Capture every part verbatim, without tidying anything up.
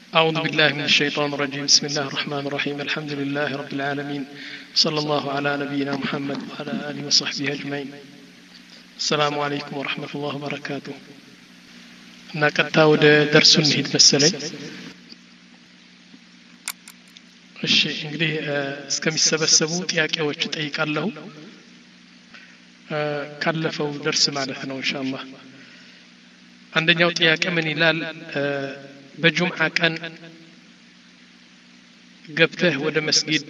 أعوذ بالله من الشيطان الرجيم بسم الله الرحمن الرحيم الحمد لله رب العالمين صلى الله على نبينا محمد وعلى آله وصحبه أجمعين السلام عليكم ورحمة الله وبركاته ناقتا ወደ درس نهيد መሰለኝ እሺ እንግዲህ እስከሚሰበሰቡ ጥያቄዎች ጠይቃለሁ ካለፈው درس ማለት ነው ኢንሻአላህ አንደኛው ጥያቄ ምን ይላል በጁምዓ ቀን ገብተህ ወደ መስጊድ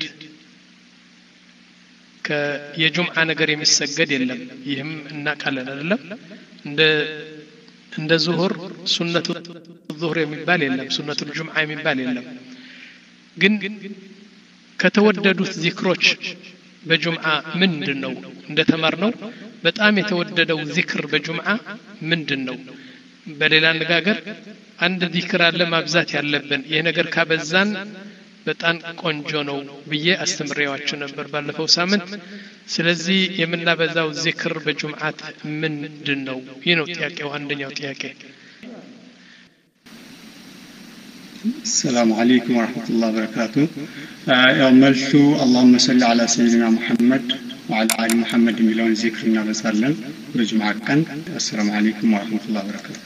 ከየጁምዓ ነገር የሚሰገድ የለም ይህም እናቃለን አይደለም እንደ እንደ ዙሁር ሱነቱ ዙሁር የሚባል የለም ሱነቱ ጁምዓ የሚባል የለም ግን ከተወደዱት ዚክሮች በጁምዓ ምንድነው እንደተማርነው በጣም የተወደደው ዚክር በጁምዓ ምንድነው በሌላ አነጋገር አንድ ዚክር አለ ማብዛት ያለብን ይሄ ነገር ካበዛን በጣም ቆንጆ ነው ብዬ አስተምሬዋችሁ ነበር ባለፈው ሳምንት ስለዚህ የምናበዛው ዚክር በጁምዓት ምንድነው ይሄ ነው ጥያቄው አንደኛው ጥያቄ السلام عليكم ورحمة الله وبركاته يوم ملشو اللهم صل على سيدنا محمد وعلى آل محمد مليون ذكرنا وسلم بجمعة كان السلام عليكم ورحمة الله وبركاته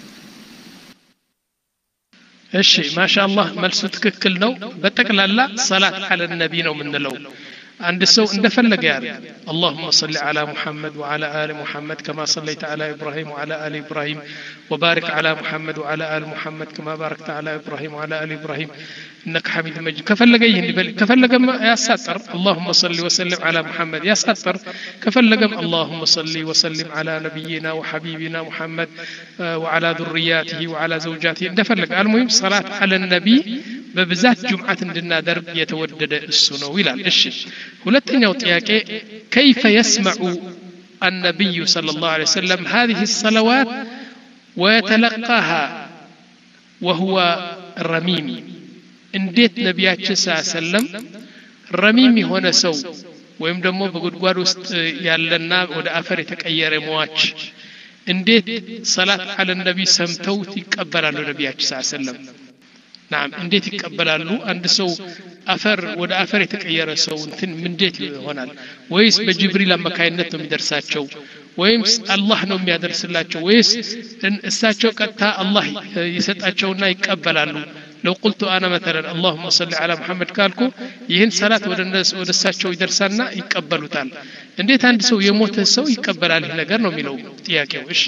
እሺ ማሻአላህ መልሱ ትክክል ነው በተቀላላ ሰላት አለ ነብይ ነው ምንለው አንድ ሰው እንደፈለገ ያለ اللهم صل على محمد وعلى آل محمد كما صليت على إبراهيم وعلى آل إبراهيم وبارك على محمد وعلى آل محمد كما باركت على إبراهيم وعلى آل إبراهيم إنك حميد مجيد كفلقه يهني كفلقه يا ساتر اللهم صل وسلم على محمد يا ساتر كفلقه اللهم صل وسلم على نبينا وحبيبنا محمد وعلى ذرياته وعلى زوجاته እንደፈለገ المهم صلاة على النبي በብዛት ጁምዓት እንድናደርግ የተወደደ እሱ ነው ይላል እሺ ሁለተኛው ጥያቄ كيف يسمع النبي صلى الله عليه وسلم هذه الصلوات ويتلقاها وهو رميم እንዴት ነብያችን ሰለም ረሚም የሆነ ሰው ወይም ደግሞ በጉድጓድ ውስጥ ያለና ወደ አፈር የተቀየረ ሟች እንዴት ሰላት አለ ነብይ ሰምተው ይቀበላሉ ነብያችን ሰለም نعم እንዴት ይቀበላሉ አንድ ሰው አፈር ወደ አፈር የተቀየረ ሰው እንትን እንዴት ይሆናል ወይስ በጅብሪል አማካይነት ነው የሚደርሳቸው ወይስ አላህ ነው የሚያደርስላቸው ወይስ እሳቸው ቀጥታ አላህ ይሰጣቸውና ይቀበላሉ لو قلت انا مثلا اللهم صل على محمد ካልኩ ይህን ሰላት ወደ እነሱ ወደ እሳቸው ይደርሳና ይቀበሉታል እንዴት አንድ ሰው የሞተ ሰው ይቀበላል ይሄ ነገር ነው የሚለው ጥያቄው እሺ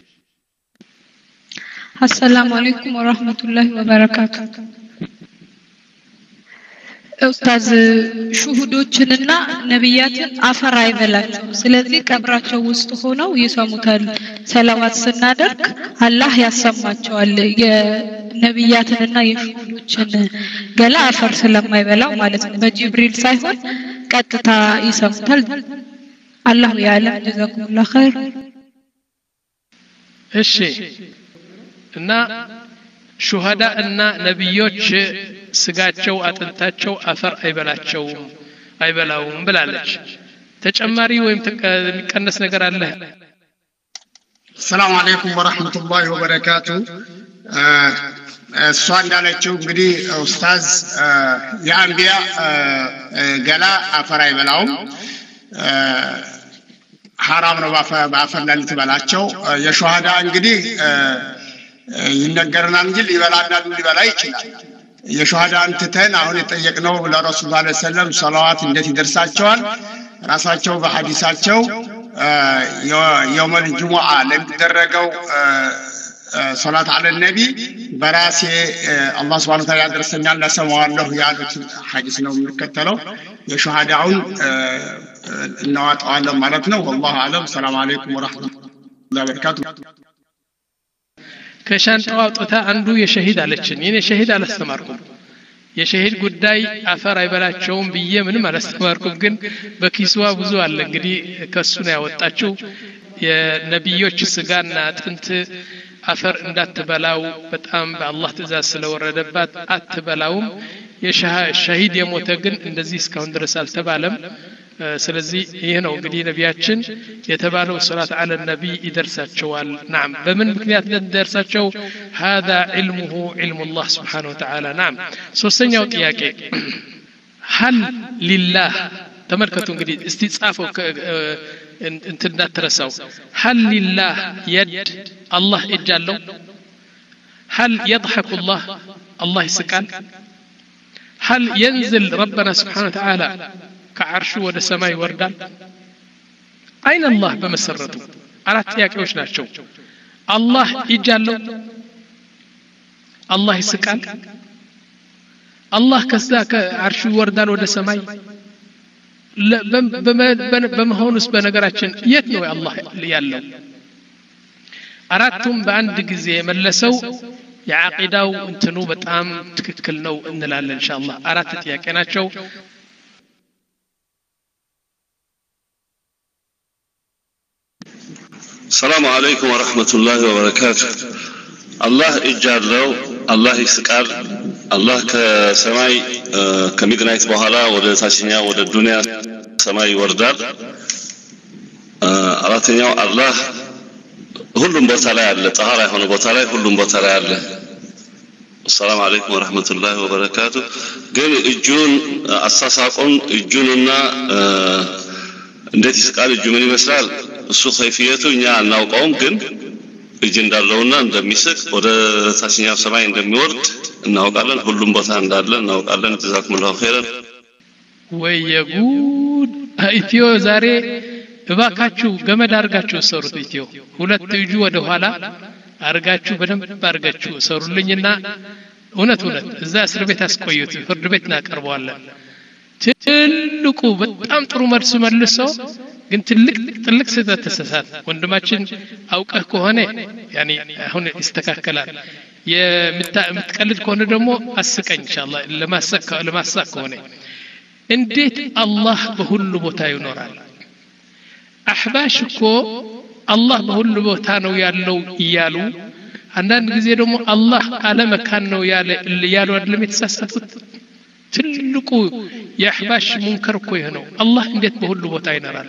السلام عليكم ورحمة الله وبركاته ኡስታዝ ሹሁዶችንና ነብያትን አፈር አይበላቸው ስለዚህ ቀብራቸው ውስጥ ሆነው ይሰሙታል ሰላዋት ስናደርግ አላህ ያሰማቸዋል የነብያትንና የሹሁዶችን ገላ አፈር ስለማይበላው ማለት ነው በጅብሪል ሳይሆን ቀጥታ ይሰሙታል አላህ ያለም ጀዛኩሙላህ ኸይር እሺ እና ሹሃዳ እና ነብዮች ስጋቸው አጥንታቸው አፈር አይበላቸውም አይበላውም ብላለች ተጨማሪ ወይም የሚቀነስ ነገር አለ السلام عليكم ورحمة الله وبركاته እሷ እንዳለችው እንግዲህ ኡስታዝ የአንቢያ ገላ አፈር አይበላውም حرام ነው ባፈር ላይ ልትበላቸው የሹሃዳ እንግዲህ ይነገርናል እንጂ ሊበላና ሊበላ ይችላል የሹሃዳን ተተን አሁን የጠየቅነው ለረሱል ሰለላሁ ዐለይሂ ወሰለም ሰላዋት እንዴት ይደርሳቸዋል ራሳቸው በሐዲሳቸው የውመል ጁሙዓ ለሚደረገው ሶላት አለ ነቢ በራሴ አላህ Subhanahu Wa Ta'ala ያደርሰኛል ለሰማዋለሁ ያሉት ሐዲስ ነው የሚከተለው የሹሃዳውን እናዋጣዋለን ማለት ነው والله اعلم السلام عليكم ورحمة الله وبركاته ከሻንጣው አውጥታ አንዱ የሸሂድ አለችን የኔ ሸሂድ አላስተማርኩም የሸሂድ ጉዳይ አፈር አይበላቸውም ብዬ ምንም አላስተማርኩም ግን በኪስዋ ብዙ አለ እንግዲህ ከሱ ነው ያወጣችው የነብዮች ስጋና አጥንት አፈር እንዳትበላው በጣም በአላህ ትእዛዝ ስለወረደባት አትበላውም የሸሂድ የሞተ ግን እንደዚህ እስካሁን ድረስ አልተባለም ስለዚህ ይሄ ነው እንግዲህ ነቢያችን የተባለው ሶላት አለ ነቢ ይደርሳቸዋል نعم በምን ምክንያት እንደደርሳቸው هذا علمه علم الله سبحانه وتعالى نعم ሶስተኛው ጥያቄ هل لله ተመልከቱ እንግዲህ እስቲ ጻፈው እንትን እንዳትረሳው هل لله يد الله እጃለው هل يضحك الله الله يسكن هل ينزل ربنا سبحانه وتعالى كعرشه ወደ ሰማይ ይወርዳል አይን الله በመሰረቱ አራት ጥያቄዎች ናቸው الله ይጃለው الله ይስቃል الله ከዛ ከአርሹ ይወርዳል ወደ ሰማይ በመሆኑስ በነገራችን የት ነው አላህ ያለው አራቱም በአንድ ጊዜ መለሰው የዓቂዳው እንትኑ በጣም ትክክል ነው እንላለን ኢንሻአላህ አራት ጥያቄ ናቸው السلام عليكم ورحمة الله وبركاته الله إجعله الله يسكر الله كسماي كميدنايت بحالا وده تاشنيا وده الدنيا سماي وردار أراتنيا الله ሁሉም ቦታ ላይ አለ ጣሃራ የሆነ ቦታ ላይ ሁሉም ቦታ ላይ አለ السلام عليكم ورحمة الله وبركاته ግን እጁን አሳሳቁን እጁንና እንዴት ይስቃል እጁ ምን ይመስላል እሱ ከይፊየቱ እኛ አናውቀውም ግን እጅ እንዳለውና እንደሚስቅ ወደ ታችኛው ሰማይ እንደሚወርድ እናውቃለን ሁሉም ቦታ እንዳለ እናውቃለን ተዛክሙላሁ ኸይረን ወየጉድ ኢትዮ ዛሬ እባካችሁ ገመድ አርጋችሁ ሰሩት ኢትዮ ሁለት እጁ ወደ ኋላ አርጋችሁ በደንብ አርጋችሁ ሰሩልኝና እውነት እውነት እዛ እስር ቤት አስቆዩት ፍርድ ቤት እናቀርበዋለን ትልቁ በጣም ጥሩ መልስ መልሶ ግን ትልቅ ትልቅ ስህተት ተሳሳተ ወንድማችን አውቀህ ከሆነ ያኒ አሁን ይስተካከላል የምትቀልድ ከሆነ ደግሞ አስቀኝ ኢንሻአላህ ለማሰካ ለማሳካ ከሆነ እንዴት አላህ በሁሉ ቦታ ይኖራል አህባሽ እኮ አላህ በሁሉ ቦታ ነው ያለው ይያሉ አንዳንድ ጊዜ ደግሞ አላህ አለ መካን ነው ያለ ያሉ አይደለም የተሳሳቱት ትልቁ የአህባሽ ሙንከር እኮ ይሄ ነው አላህ እንዴት በሁሉ ቦታ ይኖራል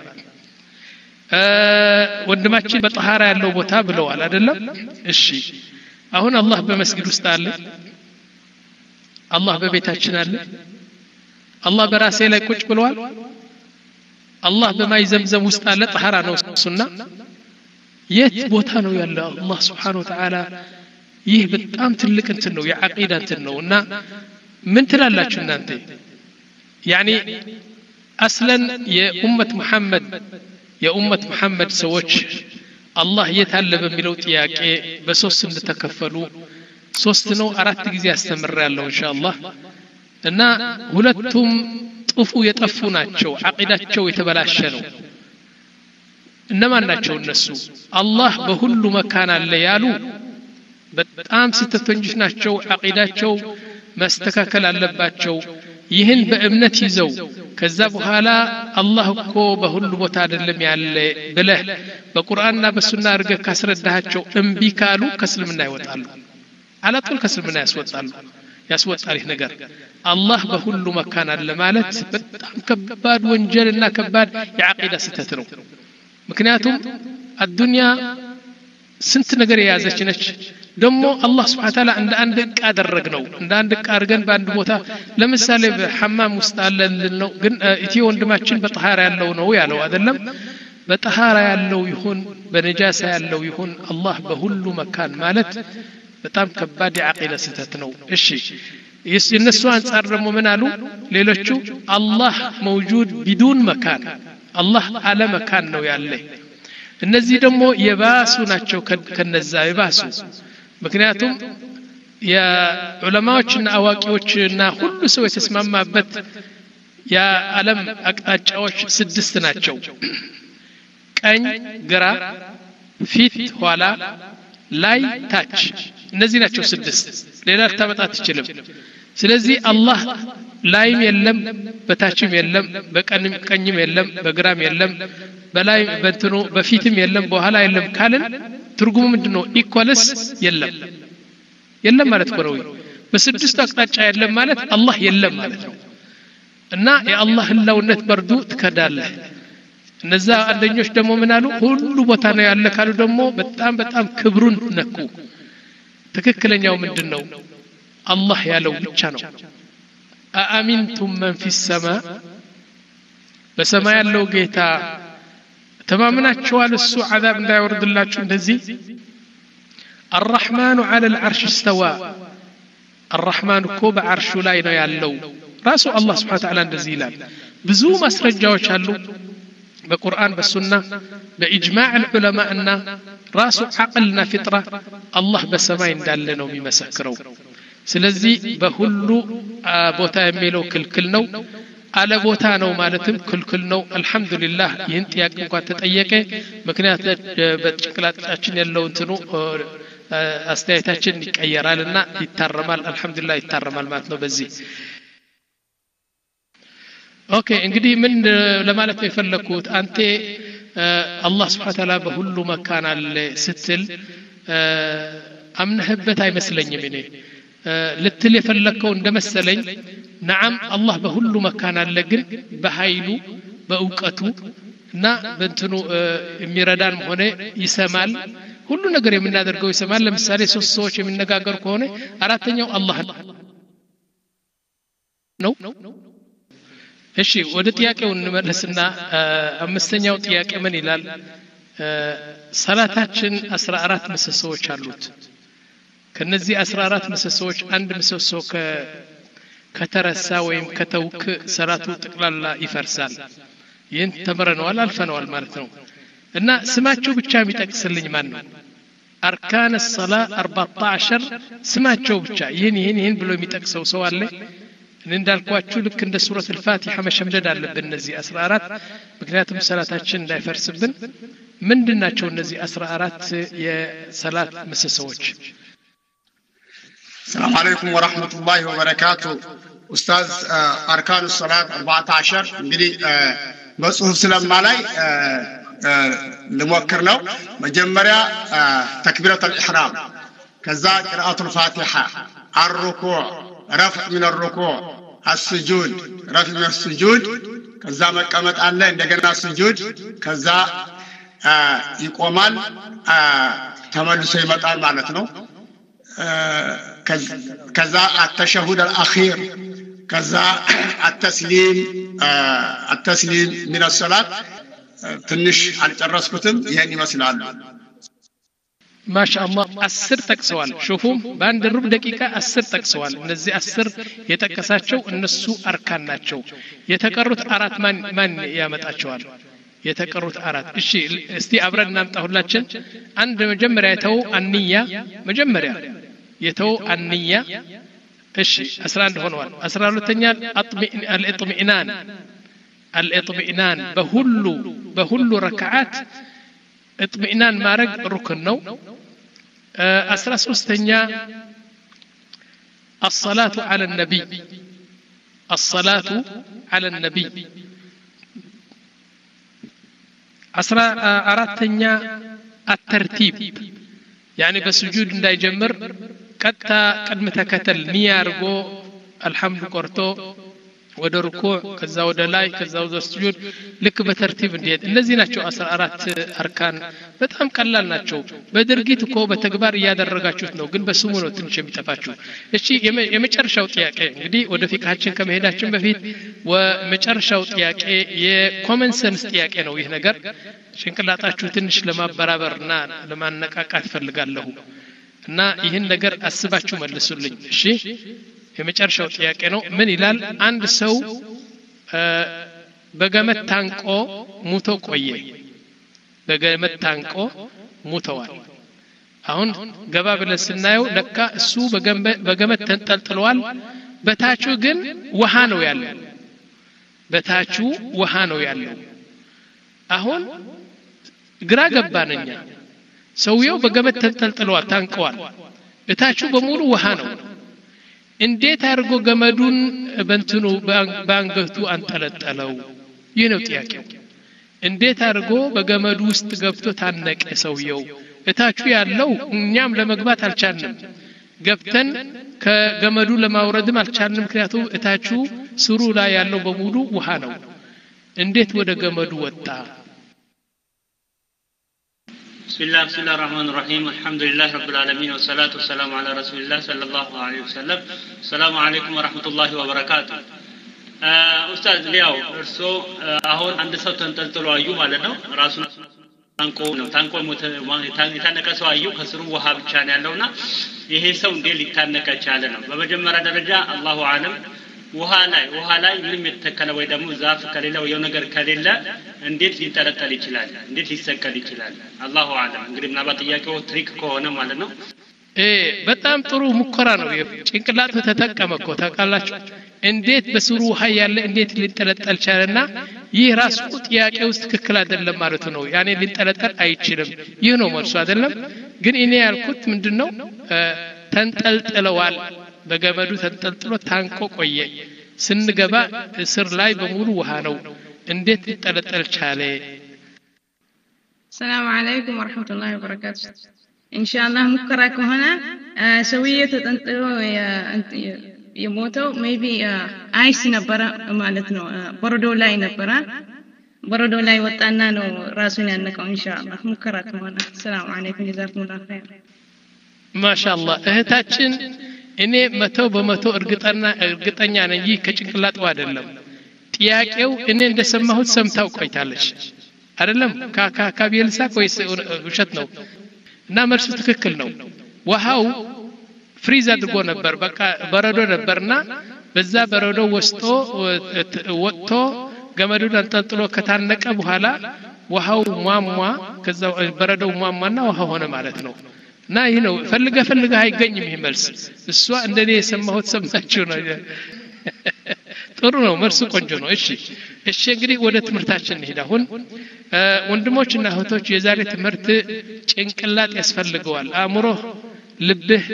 ወንድማችን በጣሃራ ያለው ቦታ ብለዋል አይደለም እሺ አሁን አላህ በመስጊድ ውስጥ አለ አላህ በቤታችን አለ አላህ በራሴ ላይ ቁጭ ብለዋል አላህ በማይ ዘምዘም ውስጥ አለ ጣሃራ ነው ሱና የት ቦታ ነው ያለው አላህ Subhanahu Wa Ta'ala ይህ በጣም ትልቅ እንትን ነው የዓቂዳ እንትን ነውና ምን ትላላችሁ እናንተ ያኒ አስለን የኡመት መሐመድ የኡመት መሐመድ ሰዎች አላህ የታለ በሚለው ጥያቄ በሶስት እንደተከፈሉ ሶስት ነው አራት ጊዜ ያስተምራለሁ ኢንሻአላህ እና ሁለቱም ጥፉ የጠፉ ናቸው ዓቂዳቸው የተበላሸ ነው እነማን ናቸው እነሱ አላህ በሁሉ መካን አለ ያሉ በጣም ስተተኞች ናቸው ዓቂዳቸው መስተካከል አለባቸው ይህን በእምነት ይዘው ከዛ በኋላ አላህ እኮ በሁሉ ቦታ አይደለም ያለ ብለህ በቁርአንና በሱና አርገህ ካስረዳሃቸው እምቢ ካሉ ከእስልምና ይወጣሉ አላጡል ከእስልምና ያስወጣሉ ያስወጣል ይህ ነገር አላህ በሁሉ መካን አለ ማለት በጣም ከባድ ወንጀልና ከባድ የዓቂዳ ስህተት ነው ምክንያቱም አዱንያ ስንት ነገር የያዘች ነች ደሞ አላህ Subhanahu Wa Ta'ala እንደ አንድ ዕቃ አደረግነው እንደ አንድ ዕቃ አርገን በአንድ ቦታ ለምሳሌ በሐማም ውስጥ አለን ነው ግን ኢትዮ ወንድማችን በጣሃራ ያለው ነው ያለው አይደለም በጣሃራ ያለው ይሁን በነጃሳ ያለው ይሁን አላህ በሁሉ መካን ማለት በጣም ከባድ የዓቂዳ ስህተት ነው እሺ የነሱ አንፃር ደግሞ ምን አሉ ሌሎቹ አላህ መውጁድ ቢዱን መካን አላህ አለ መካን ነው ያለ እነዚህ ደግሞ የባሱ ናቸው ከነዛ የባሱ ምክንያቱም የዑለማዎችና አዋቂዎችና ሁሉ ሰው የተስማማበት የዓለም አቅጣጫዎች ስድስት ናቸው ቀኝ ግራ ፊት ኋላ ላይ ታች እነዚህ ናቸው ስድስት ሌላ ተመጣጣ ትችልም ስለዚህ አላህ ላይም የለም በታችም የለም በቀኝም ቀኝም የለም በግራም የለም በላይ በእንትኑ በፊትም የለም በኋላ የለም ካልን ትርጉሙ ምንድነው ኢኳልስ የለም የለም ማለት ነው በስድስቱ አቅጣጫ የለም ማለት አላህ የለም ማለት ነው እና የአላህ ህላውነት በርዱ ትከዳለህ እነዛ አንደኞች ደግሞ ምን አሉ ሁሉ ቦታ ነው ያለ ካሉ ደግሞ በጣም በጣም ክብሩን ነኩ ትክክለኛው ምንድነው አላህ ያለው ብቻ ነው አአሚንቱም መን ፊስ ሰማ በሰማይ ያለው ጌታ ተማምናችኋል እሱ عذاب እንዳይወርድላችሁ እንደዚህ الرحمن على العرش استوى الرحمن እኮ በአርሹ ላይ ነው ያለው ራሱ አላህ Subhanahu Wa Ta'ala እንደዚህ ይላል ብዙ ማስረጃዎች አሉ በቁርአን በሱና በኢጅማዕ العلماء እና ራሱ عقلنا فطره አላህ በሰማይ እንዳለ ነው የሚመሰክረው ስለዚህ በሁሉ ቦታ የሚለው ክልክል ነው አለ ቦታ ነው ማለትም ክልክል ነው አልহামዱሊላህ ይህን ጥያቄ እንኳን ተጠየቀ ምክንያት በጭንቅላታችን ያለው እንትኑ አስተያየታችን ይቀየራልና ይታረማል አልহামዱሊላህ ይታረማል ማለት ነው በዚህ ኦኬ እንግዲህ ምን ለማለት ነው የፈለኩት አንተ አላህ Subhanahu Wa Ta'ala በሁሉ መካን አለ ስትል አምነህበት አይመስለኝም እኔ ልትል የፈለከው እንደመሰለኝ نعم الله በሁሉ መካን አለ ግን በኃይሉ በእውቀቱ እና በእንትኑ የሚረዳን ሆነ ይሰማል ሁሉ ነገር የምናደርገው ይሰማል ለምሳሌ ሶስት ሰዎች የሚነጋገሩ ከሆነ አራተኛው አላህ ነው እሺ ወደ ጥያቄው እንመለስና አምስተኛው ጥያቄ ምን ይላል ሰላታችን አስራ አራት ምሰሶዎች አሉት ከነዚህ አስራ አራት ምሰሶዎች አንድ ምሰሶ ከ ከተረሳ ወይም ከተውክ ሰላቱ ጥቅላላ ይፈርሳል ይህን ተመረነዋል አልፈነዋል ማለት ነው እና ስማቸው ብቻ የሚጠቅስልኝ ማን ነው አርካን الصلاه አርባዓ ዐሸር ስማቸው ብቻ ይህን ይህን ይህን ብሎ የሚጠቅሰው ሰው አለ እንዳልኳችሁ ልክ እንደ ሱረት الفاتحه መሸምደድ አለብን እነዚህ አስራ አራት ምክንያቱም ሰላታችን እንዳይፈርስብን ምንድናቸው እነዚህ አስራ አራት የሰላት ምሰሶዎች السلام عليكم ورحمة الله وبركاته أستاذ أركان الصلاة أربعة عشر እንግዲህ በጽሁፍ ስለማላይ لموكرنا مجمرة تكبيرة الإحرام كذا قراءة الفاتحة الركوع رفع من الركوع السجود رفع من السجود كذا مقامت الله እንደገና السجود كذا ይቆማል ተመልሶ ይመጣል ማለት ነው كذا التشهد الأخير كذا التسليم التسليم من الصلاة تنش على الرسكتم يعني مثلا ما شاء الله أسر تكسوال شوفوا بعد الربع دقيقة أسر تكسوال نزي أسر يتكساتشو النسو أركان ناتشو يتكررت أرات من من يا متأشوال يتكررت أرات الشيء استي أبرد نام تهولاتشن عند مجمرة يتو النية مجمرة يتو النية الشيء أسران هونوان أسران التنيال الإطمئنان الإطمئنان بهلو بهلو ركعات اطمئنان مارق ركن نو أسرى سوستنيا الصلاة على النبي الصلاة على النبي أسرى أراتنيا الترتيب يعني بسجود دا يجمر كتا قد متكتل نيارغو الحمد قرتو ወደ ሩኩዕ ከዛ ወደ ላይ ከዛ ወደ ስጁድ ልክ በተርቲብ እንዲሄድ እነዚህ ናቸው አስራ አራት አርካን በጣም ቀላል ናቸው በድርጊት እኮ በተግባር ያደረጋችሁት ነው ግን በስሙ ነው ትንሽ የሚጠፋችሁ እሺ የመጨረሻው ጥያቄ እንግዲህ ወደ ፊቅሃችን ከመሄዳችን በፊት ወመጨረሻው ጥያቄ የኮመን ሰንስ ጥያቄ ነው ይህ ነገር ጭንቅላታችሁ ትንሽ ለማበራበርና ለማነቃቃት ፈልጋለሁ እና ይህን ነገር አስባችሁ መልሱልኝ እሺ የመጨረሻው ጥያቄ ነው ምን ይላል አንድ ሰው በገመድ ታንቆ ሙቶ ቆየ በገመድ ታንቆ ሙተዋል አሁን ገባ ብለን ስናየው ለካ እሱ በገመድ ተንጠልጥሏል በታቹ ግን ውሃ ነው ያለው በታቹ ውሃ ነው ያለው አሁን ግራ ገባነኛ ሰውየው በገመድ ተንጠልጥሏል ታንቀዋል በታቹ በሙሉ ውሃ ነው እንዴት አርጎ ገመዱን በእንትኑ ባንገቱ አንጠለጠለው ይህ ነው ጥያቄው እንዴት አርጎ በገመዱ ውስጥ ገብቶ ታነቀ ሰውየው እታቹ ያለው እኛም ለመግባት አልቻልንም ገብተን ከገመዱ ለማውረድም አልቻልንም ምክንያቱም እታቹ ስሩ ላይ ያለው በሙሉ ውሃ ነው እንዴት ወደ ገመዱ ወጣ بسم الله بسم الله الرحمن الرحيم الحمد لله رب العالمين والصلاة والسلام على رسول الله صلى الله عليه وسلم السلام عليكم ورحمة الله وبركاته أستاذ لياو እርሶ አሁን አንድ ሰው ተንጠልጥሎ አዩ ማለት ነው ራሱን ታንቆ ነው ታንቆ የታነቀ ሰው አዩ ከስሩ ውሃ ብቻ ነው ያለውና ይሄ ሰው እንዴት ሊታነቀ ቻለ ነው በመጀመሪያ ደረጃ አላሁ አለም ውሃ ላይ ውሃ ላይ ምንም የተከለ ወይ ደግሞ ዛፍ ከሌለ ወይ ነገር ከሌለ እንዴት ሊጠለጠል ይችላል እንዴት ሊሰቀል ይችላል አላሁ አለም እንግዲህ ምናልባት ጥያቄው ትሪክ ከሆነ ማለት ነው እ በጣም ጥሩ ሙከራ ነው ጭንቅላቱ ተጠቀመኮ ታውቃላችሁ እንዴት በስሩ ውሃ ያለ እንዴት ሊጠለጠል ቻለና ይህ ራሱ ጥያቄ ውስጥ ትክክል አይደለም ማለት ነው ያኔ ሊጠለጠል አይችልም ይህ ነው መልሱ አይደለም ግን እኔ ያልኩት ምንድነው ተንጠልጥለዋል በገመዱ ተንጠልጥሎ ታንቆ ቆየ ስንገባ እስር ላይ በሙሉ ውሃ ነው እንዴት ሊጠለጠል ቻለ السلام عليكم ورحمة الله وبركاته إن شاء الله مكرا كهنا سوية تنطلو يموتو maybe عايش نبرا مالتنا بردو لاي نبرا بردو لاي وطانا نو راسنا أنكم إن شاء الله مكرا كهنا السلام عليكم جزاكم الله خير ما شاء الله እህታችን እኔ መቶ በመቶ እርግጠኛ እርግጠኛ ነኝ ይህ ከጭንቅላቱ አይደለም ጥያቄው እኔ እንደሰማሁት ሰምታው ቆይታለች አይደለም ካካ ካቢልሳ ኮይስ ውሸት ነው እና መልሱ ትክክል ነው ውሃው ፍሪዝ አድርጎ ነበር በቃ በረዶ ነበርና በዛ በረዶ ወስጦ ወጥቶ ገመዱን አንጠልጥሎ ከታነቀ በኋላ ውሃው ሟሟ ከዛ በረዶው ሟሟና ውሃ ሆነ ማለት ነው እና ይሄ ነው ፈልገ ፈልገ አይገኝም ይሄ መልስ እሷ እንደኔ የሰማሁት ሰምታችሁ ነው ጥሩ ነው መልሱ ቆንጆ ነው እሺ እሺ እንግዲህ ወደ ትምህርታችን እንሄድ አሁን ወንድሞችና እህቶች የዛሬ ትምህርት ጭንቅላት ያስፈልገዋል አእምሮ ልብህ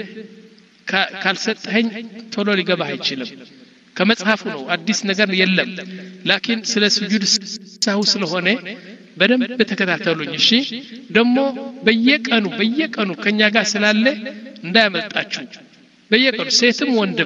ካልሰጠኸኝ ቶሎ ሊገባህ አይችልም ከመጽሐፉ ነው አዲስ ነገር የለም ላኪን ስለ ስጁድ ሳሁ ስለሆነ በደንብ ተከታተሉኝ እሺ ደሞ በየቀኑ በየቀኑ ከኛ ጋር ስላለ እንዳያመልጣችሁ በየቀኑ ሴትም ወንድም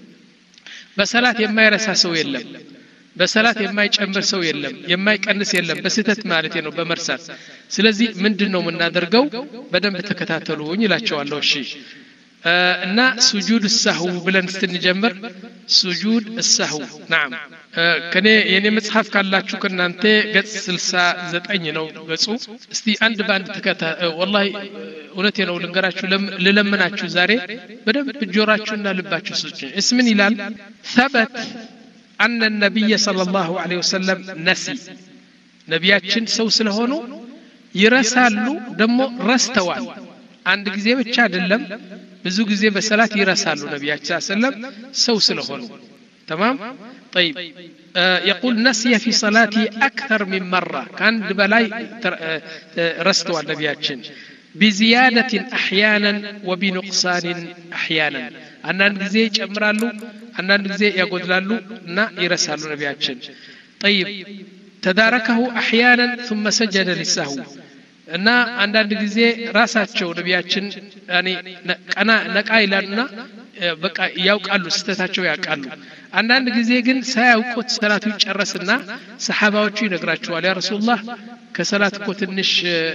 በሰላት የማይረሳ ሰው የለም በሰላት የማይጨምር ሰው የለም የማይቀንስ የለም በስህተት ማለት ነው በመርሳት ስለዚህ ምንድነው የምናደርገው በደንብ ተከታተሉኝ ይላቸዋለሁ እሺ እና سجود السهو ብለን ስትንጀምር سجود السهو نعم ከኔ የኔ መጽሐፍ ካላችሁ ከናንተ ገጽ ስልሳ ዘጠኝ ነው ገጹ እስቲ አንድ ባንድ ተከታ والله እውነቴ ነው ልንገራችሁ ለለምናችሁ ዛሬ በደንብ ጆራችሁና ልባችሁ ስጡኝ እስምን ይላል ثبت ان النبي صلى الله عليه وسلم نسي ነብያችን ሰው ስለሆኑ ይረሳሉ ደሞ ረስተዋል አንድ ጊዜ ብቻ አይደለም ብዙ ጊዜ በሰላት ይረሳሉ ነብያችን ሰለላሁ ዐለይሂ ወሰለም ሰው ስለሆኑ تمام طيب آه يقول نسي في صلاتي أكثر من مرة كان بلاي رستوا النبياتشن بزيادة أحيانا وبنقصان أحيانا أنا نجزي أمرالو أنا نجزي يقول لالو نا يرسالو نبياتشن طيب تداركه أحيانا ثم سجد للسهو እና አንዳንድ ጊዜ ራሳቸው ነብያችን ያኒ ቀና ነቃ ይላልና በቃ ያውቃሉ ስተታቸው ያውቃሉ አንዳንድ ጊዜ ግን ሳያውቁት ሰላቱ ይጨረስና ሰሃባዎቹ ይነግራቸዋል ያ ረሱላህ ከሰላት እኮ ትንሽ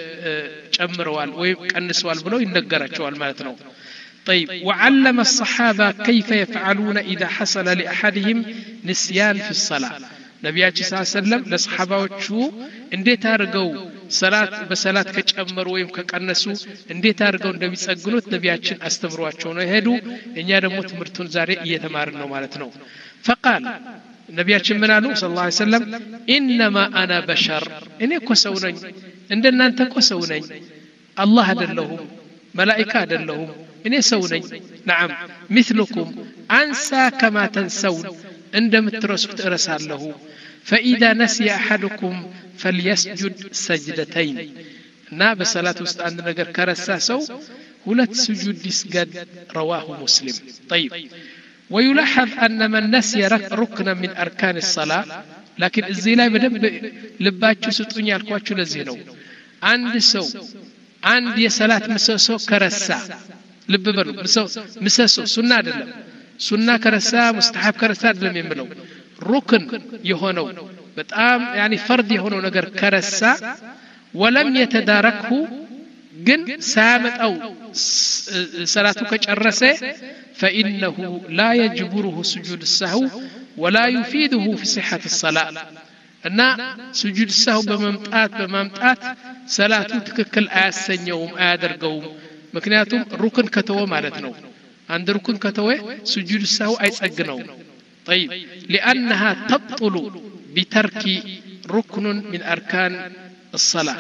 ጨምረዋል ወይ ቀንሰዋል ብለው ይነገራቸዋል ማለት ነው طيب وعلم الصحابه كيف يفعلون اذا حصل لاحدهم نسيان في الصلاه ነብያችን ሰለላሁ ዐለይሂ ወሰለም ለሰሃባዎቹ እንዴት አድርገው ሰላት በሰላት ከጨመሩ ወይም ከቀነሱ እንዴት አድርገው እንደሚጸግኑት ነብያችን አስተምሯቸው ነው ሄዱ እኛ ደግሞ ትምህርቱን ዛሬ እየተማርን ነው ማለት ነው فقال ነብያችን ምን አሉ ሰለላሁ ዐለይሂ ወሰለም انما انا بشر እኔ እኮ ሰው ነኝ እንደናንተ እኮ ሰው ነኝ አላህ አይደለሁም መላእክት አይደለሁም እኔ ሰው ነኝ نعم مثلكم انسى كما تنسون እንደምትረሱት እረሳለሁ فاذا نسي احدكم فليسجد سجدتين እና በሰላት ውስጥ አንድ ነገር ከረሳ ሰው ሁለት ስጁድ ይስገድ رواه مسلم طيب ويلاحظ ان من نسي ركنا من اركان الصلاه لكن እዚህ ላይ በደንብ ልባችሁ ስጡኝ ያልኳችሁ ለዚህ ነው አንድ ሰው አንድ የሰላት ምሰሶ ከረሳ ልብ በሉ ምሰሶ ሱና አይደለም ሱና ከረሳ ሙስተሐብ ከረሳ አይደለም የሚለው ሩክን የሆነው በጣም ያኒ ፈርድ የሆነው ነገር ከረሳ ወለም የተዳረክሁ ግን ሳያመጣው ሰላቱ ከጨረሰ فإنه لا يجبره سجود السهو ولا يفيده في صحة الصلاة እና سجود السهو በመምጣት በመምጣት ሰላቱ ትክክል አያሰኘውም አያደርገውም ምክንያቱም ሩክን ከተወ ማለት ነው አንድ ሩክን ከተወ سجود السهو አይጸግነው طيب لأنها تبطل بترك ركن من أركان الصلاة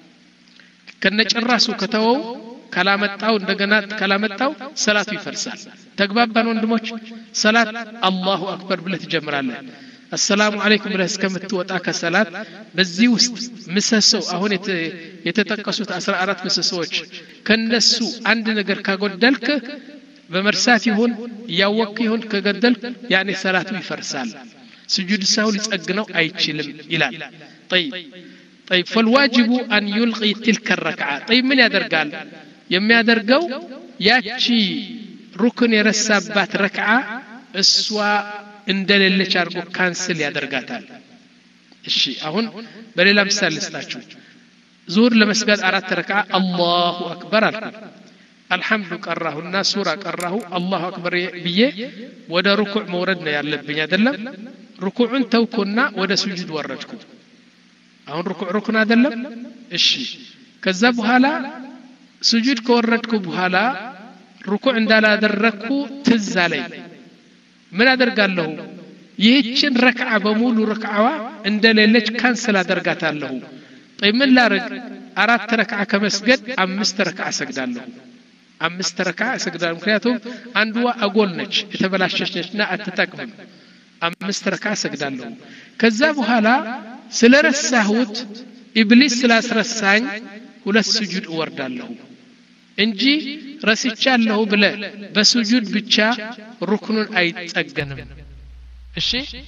ከነጨራሱ ከተወው ከላመጣው እንደገና ከላመጣው ሰላቱ ይፈርሳል ተግባባን ወንድሞች ሰላት አላሁ አክበር ብለህ ትጀምራለህ السلام عليكم ብለህ እስከምትወጣ ከሰላት በዚህ ውስጥ ምሰሶ አሁን የተጠቀሱት አስራ አራት ምሰሶች ከነሱ አንድ ነገር ካጎደልክ በመርሳት ይሁን ያወቅ ይሁን ከገደልክ ያኔ ሰላቱ ይፈርሳል سجود السهو ሊጸግነው አይችልም ይላል طيب طيب فالواجب أن يلغي تلك الركعة طيب من يدرقال يمي يدرقو ياتشي ركن يرسابات ركعة اسوا اندل اللي شارقو كانسل يدرقاتال الشي اهون بلي لا مثال لستاتشو زور لمسجد أرات ركعة الله أكبر الحمد كراه الناس سورة كراه الله أكبر بيه ودا ركوع موردنا يا لبني يدلم ركوع توكنا ودا سجود وردكو አሁን ሩኩዕ ሩክን አይደለም እሺ ከዛ በኋላ ስጁድ ከወረድኩ በኋላ ሩኩዕ እንዳላደረኩ ትዝ አለኝ ምን አደርጋለሁ ይህችን ረክዓ በሙሉ ረክዓዋ እንደሌለች ካንሰል አደርጋታለሁ طيب ምን ላርግ አራት ረክዓ ከመስገድ አምስት ረክዓ ሰግዳለሁ አምስት ረክዓ ሰግዳለሁ ምክንያቱም አንዱዋ አጎል ነች የተበላሸች ነችና አትጠቅምም አምስት ረክዓ ሰግዳለሁ ከዛ በኋላ ስለረሳሁት ኢብሊስ ስላስረሳኝ ሁለት ስጁድ እወርዳለሁ እንጂ ረስቻለሁ ብለ በስጁድ ብቻ ሩክኑን አይጸገንም እሺ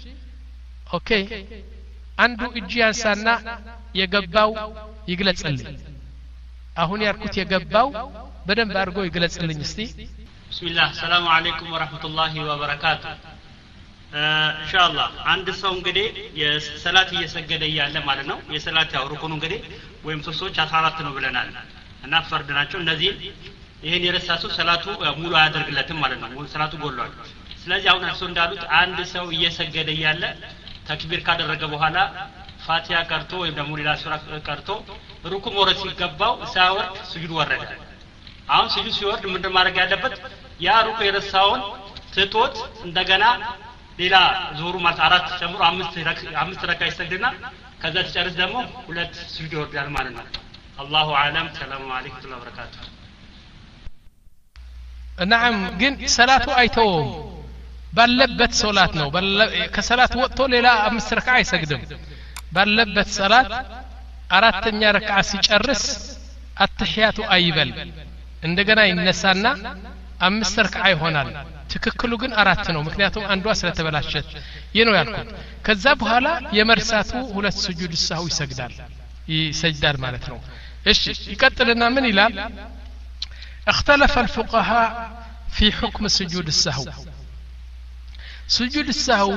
ኦኬ አንዱ እጅ ያንሳና የገባው ይግለጽልኝ አሁን ያርኩት የገባው በደንብ አድርጎ ይግለጽልኝ እስቲ ቢስሚላህ ሰላም አለይኩም ወራህመቱላሂ ወበረካቱ ኢንሻአላህ አንድ ሰው እንግዲህ የሰላት እየሰገደ ያለ ማለት ነው የሰላት ያው ሩኩኑ እንግዲህ ወይም ሶስቶች አስራ አራት ነው ብለናል እና ፈርድ ናቸው እነዚህ ይሄን የረሳሱ ሰላቱ ሙሉ አያደርግለትም ማለት ነው ሰላቱ ጎሏል ስለዚህ አሁን እርሱ እንዳሉት አንድ ሰው እየሰገደ ያለ ተክቢር ካደረገ በኋላ ፋቲሃ ቀርቶ ወይም ደግሞ ሌላ ሱራ ቀርቶ ሩኩ መውረድ ሲገባው ሳይወርድ ስጁድ ወረደ አሁን ስጁድ ሲወርድ ምንድን ማድረግ ያለበት ያ ሩኩ የረሳውን ትቶት እንደገና ሌላ ዞሩ ማለት አራት ጨምሮ አምስት አምስት ረካ ይሰግድና ከዛ ተጨርስ ደግሞ ሁለት ስጁድ ይወርዳል ማለት ነው አላሁ አለም ሰላም አለይኩም ወበረካቱ نعم ግን ሰላቱ አይተው ባለበት ሶላት ነው ከሰላት ወጥቶ ሌላ አምስት ረካ አይሰግድም ባለበት ሰላት አራተኛ ረካ ሲጨርስ አትህያቱ አይበል እንደገና ይነሳና አምስት ረካ ይሆናል ትክክሉ ግን አራት ነው ምክንያቱም አንዷ ስለተበላሸች ይሄ ነው ያልኩት ከዛ በኋላ የመርሳቱ ሁለት ስጁድ ሰው ይሰግዳል ይሰግዳል ማለት ነው እሺ ይቀጥልና ምን ይላል اختلف الفقهاء في حكم سجود السهو سجود السهو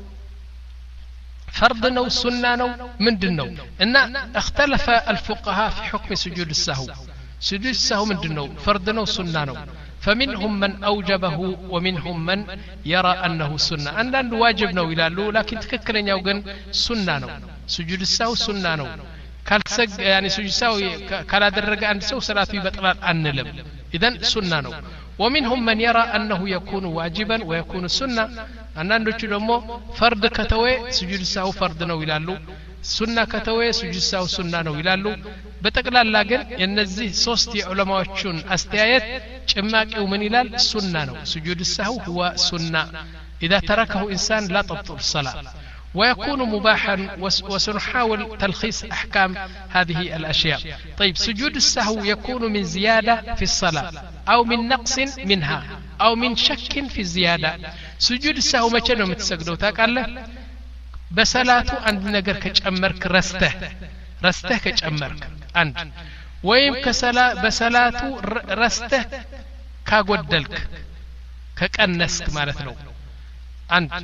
فرض نو سنة نو مندن نو إن اختلف الفقهاء في حكم سجود السهو سجود السهو مندن نو فرض نو سنة نو فمنهم من أوجبه ومنهم من يرى أنه سنة أن واجب نو إلى له لكن تككلن يوجن سنة نو سجود السهو سنة نو كالسج يعني سجود السهو كلا درجة عند سو صلاة بطلان أنلم إذن سنة نو ومنهم من يرى أنه يكون واجبا ويكون سنة أن نجلمو فرد كتوي سجود السهو فرد نو إلى له سنة كتوي سجود السهو سنة نو إلى له بتقلال لاجن ينزه صوستي علماء شون استيات جماك ومن إلى سنة نو سجود السهو هو سنة إذا تركه إنسان لا تبطل الصلاة ويكون مباحا وسنحاول تلخيص أحكام هذه الأشياء طيب سجود السهو يكون من زيادة في الصلاة أو من نقص منها أو من شك في الزيادة سجود السهو ما كانوا متسجدوا تاكال بسلاته عند نجر كجمرك رسته رسته كجمرك عند ويم كسلا بسلاته رسته كاغودلك كقنسك معناتنو عند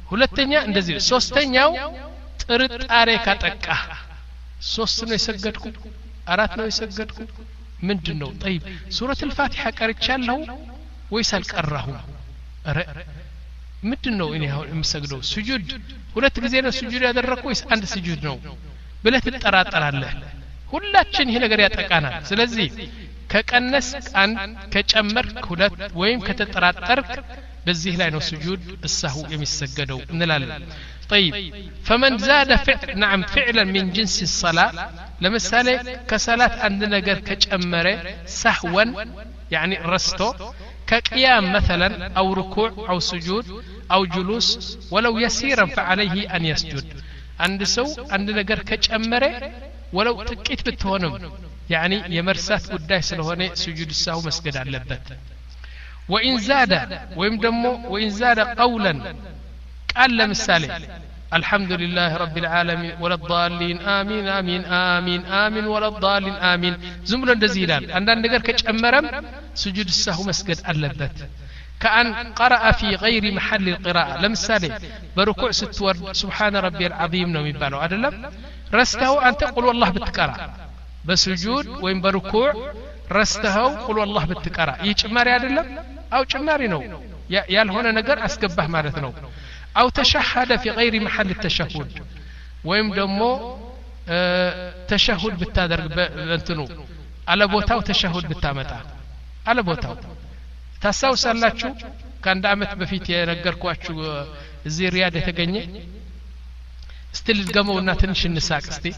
ሁለተኛ እንደዚህ ሶስተኛው ጥርጣሬ ካጠቃ ሶስት ነው የሰገድኩ አራት ነው የሰገድኩ ምንድነው طيب ሱረቱ الፋቲሃ ቀርቻለሁ ወይስ አልቀራሁም አረ ምንድነው እኔ አሁን የምሰግደው ስጁድ ሁለት ጊዜ ነው ስጁድ ያደረኩ ወይስ አንድ ስጁድ ነው ብለህ ትጠራጠራለህ ሁላችን ይሄ ነገር ያጠቃናል ስለዚህ ከቀነስ አንድ ከጨመርክ ሁለት ወይም ከተጠራጠርክ በዚህ ላይ ነው ስጁድ السهو የሚሰገደው እንላለን طيب فمن زاد فعل نعم فعلا من جنس الصلاه لمثال كصلاه عند ነገር ከጨመረ سهوا يعني رستو كقيام مثلا او ركوع او سجود او جلوس ولو يسيرا فعليه ان يسجد عند سو عند ነገር ከጨመረ ولو ጥቂት ብትሆንም يعني የመርሳት ጉዳይ ስለሆነ سجود السهو መስገድ አለበት وإن زاد وإن دمو وإن زاد قولا قال لمثالي الحمد لله رب العالمين ولا الضالين آمين آمين آمين آمين ولا الضالين آمين زمرا دزيلان عندنا نقر كجمرم سجود السهو مسجد اللبت كأن قرأ في غير محل القراءة لمثالي بركوع ست ورد سبحان ربي العظيم نومي بالو أدلم رسته أن تقول والله بتقرأ بسجود وإن بركوع رسته قل والله بتقرأ يجمري أدلم أو جماري نو يال هنا نقر أسقبه مالتنا أو تشهد في غير محل التشهد ويم دمو اه تشهد بالتادر بنتنو على بوتاو تشهد بالتامتا على بوتاو تساو سالاتشو كان دعمت بفيت ينقركواتشو زي ريادة تغني استل القمو تنش النساك استي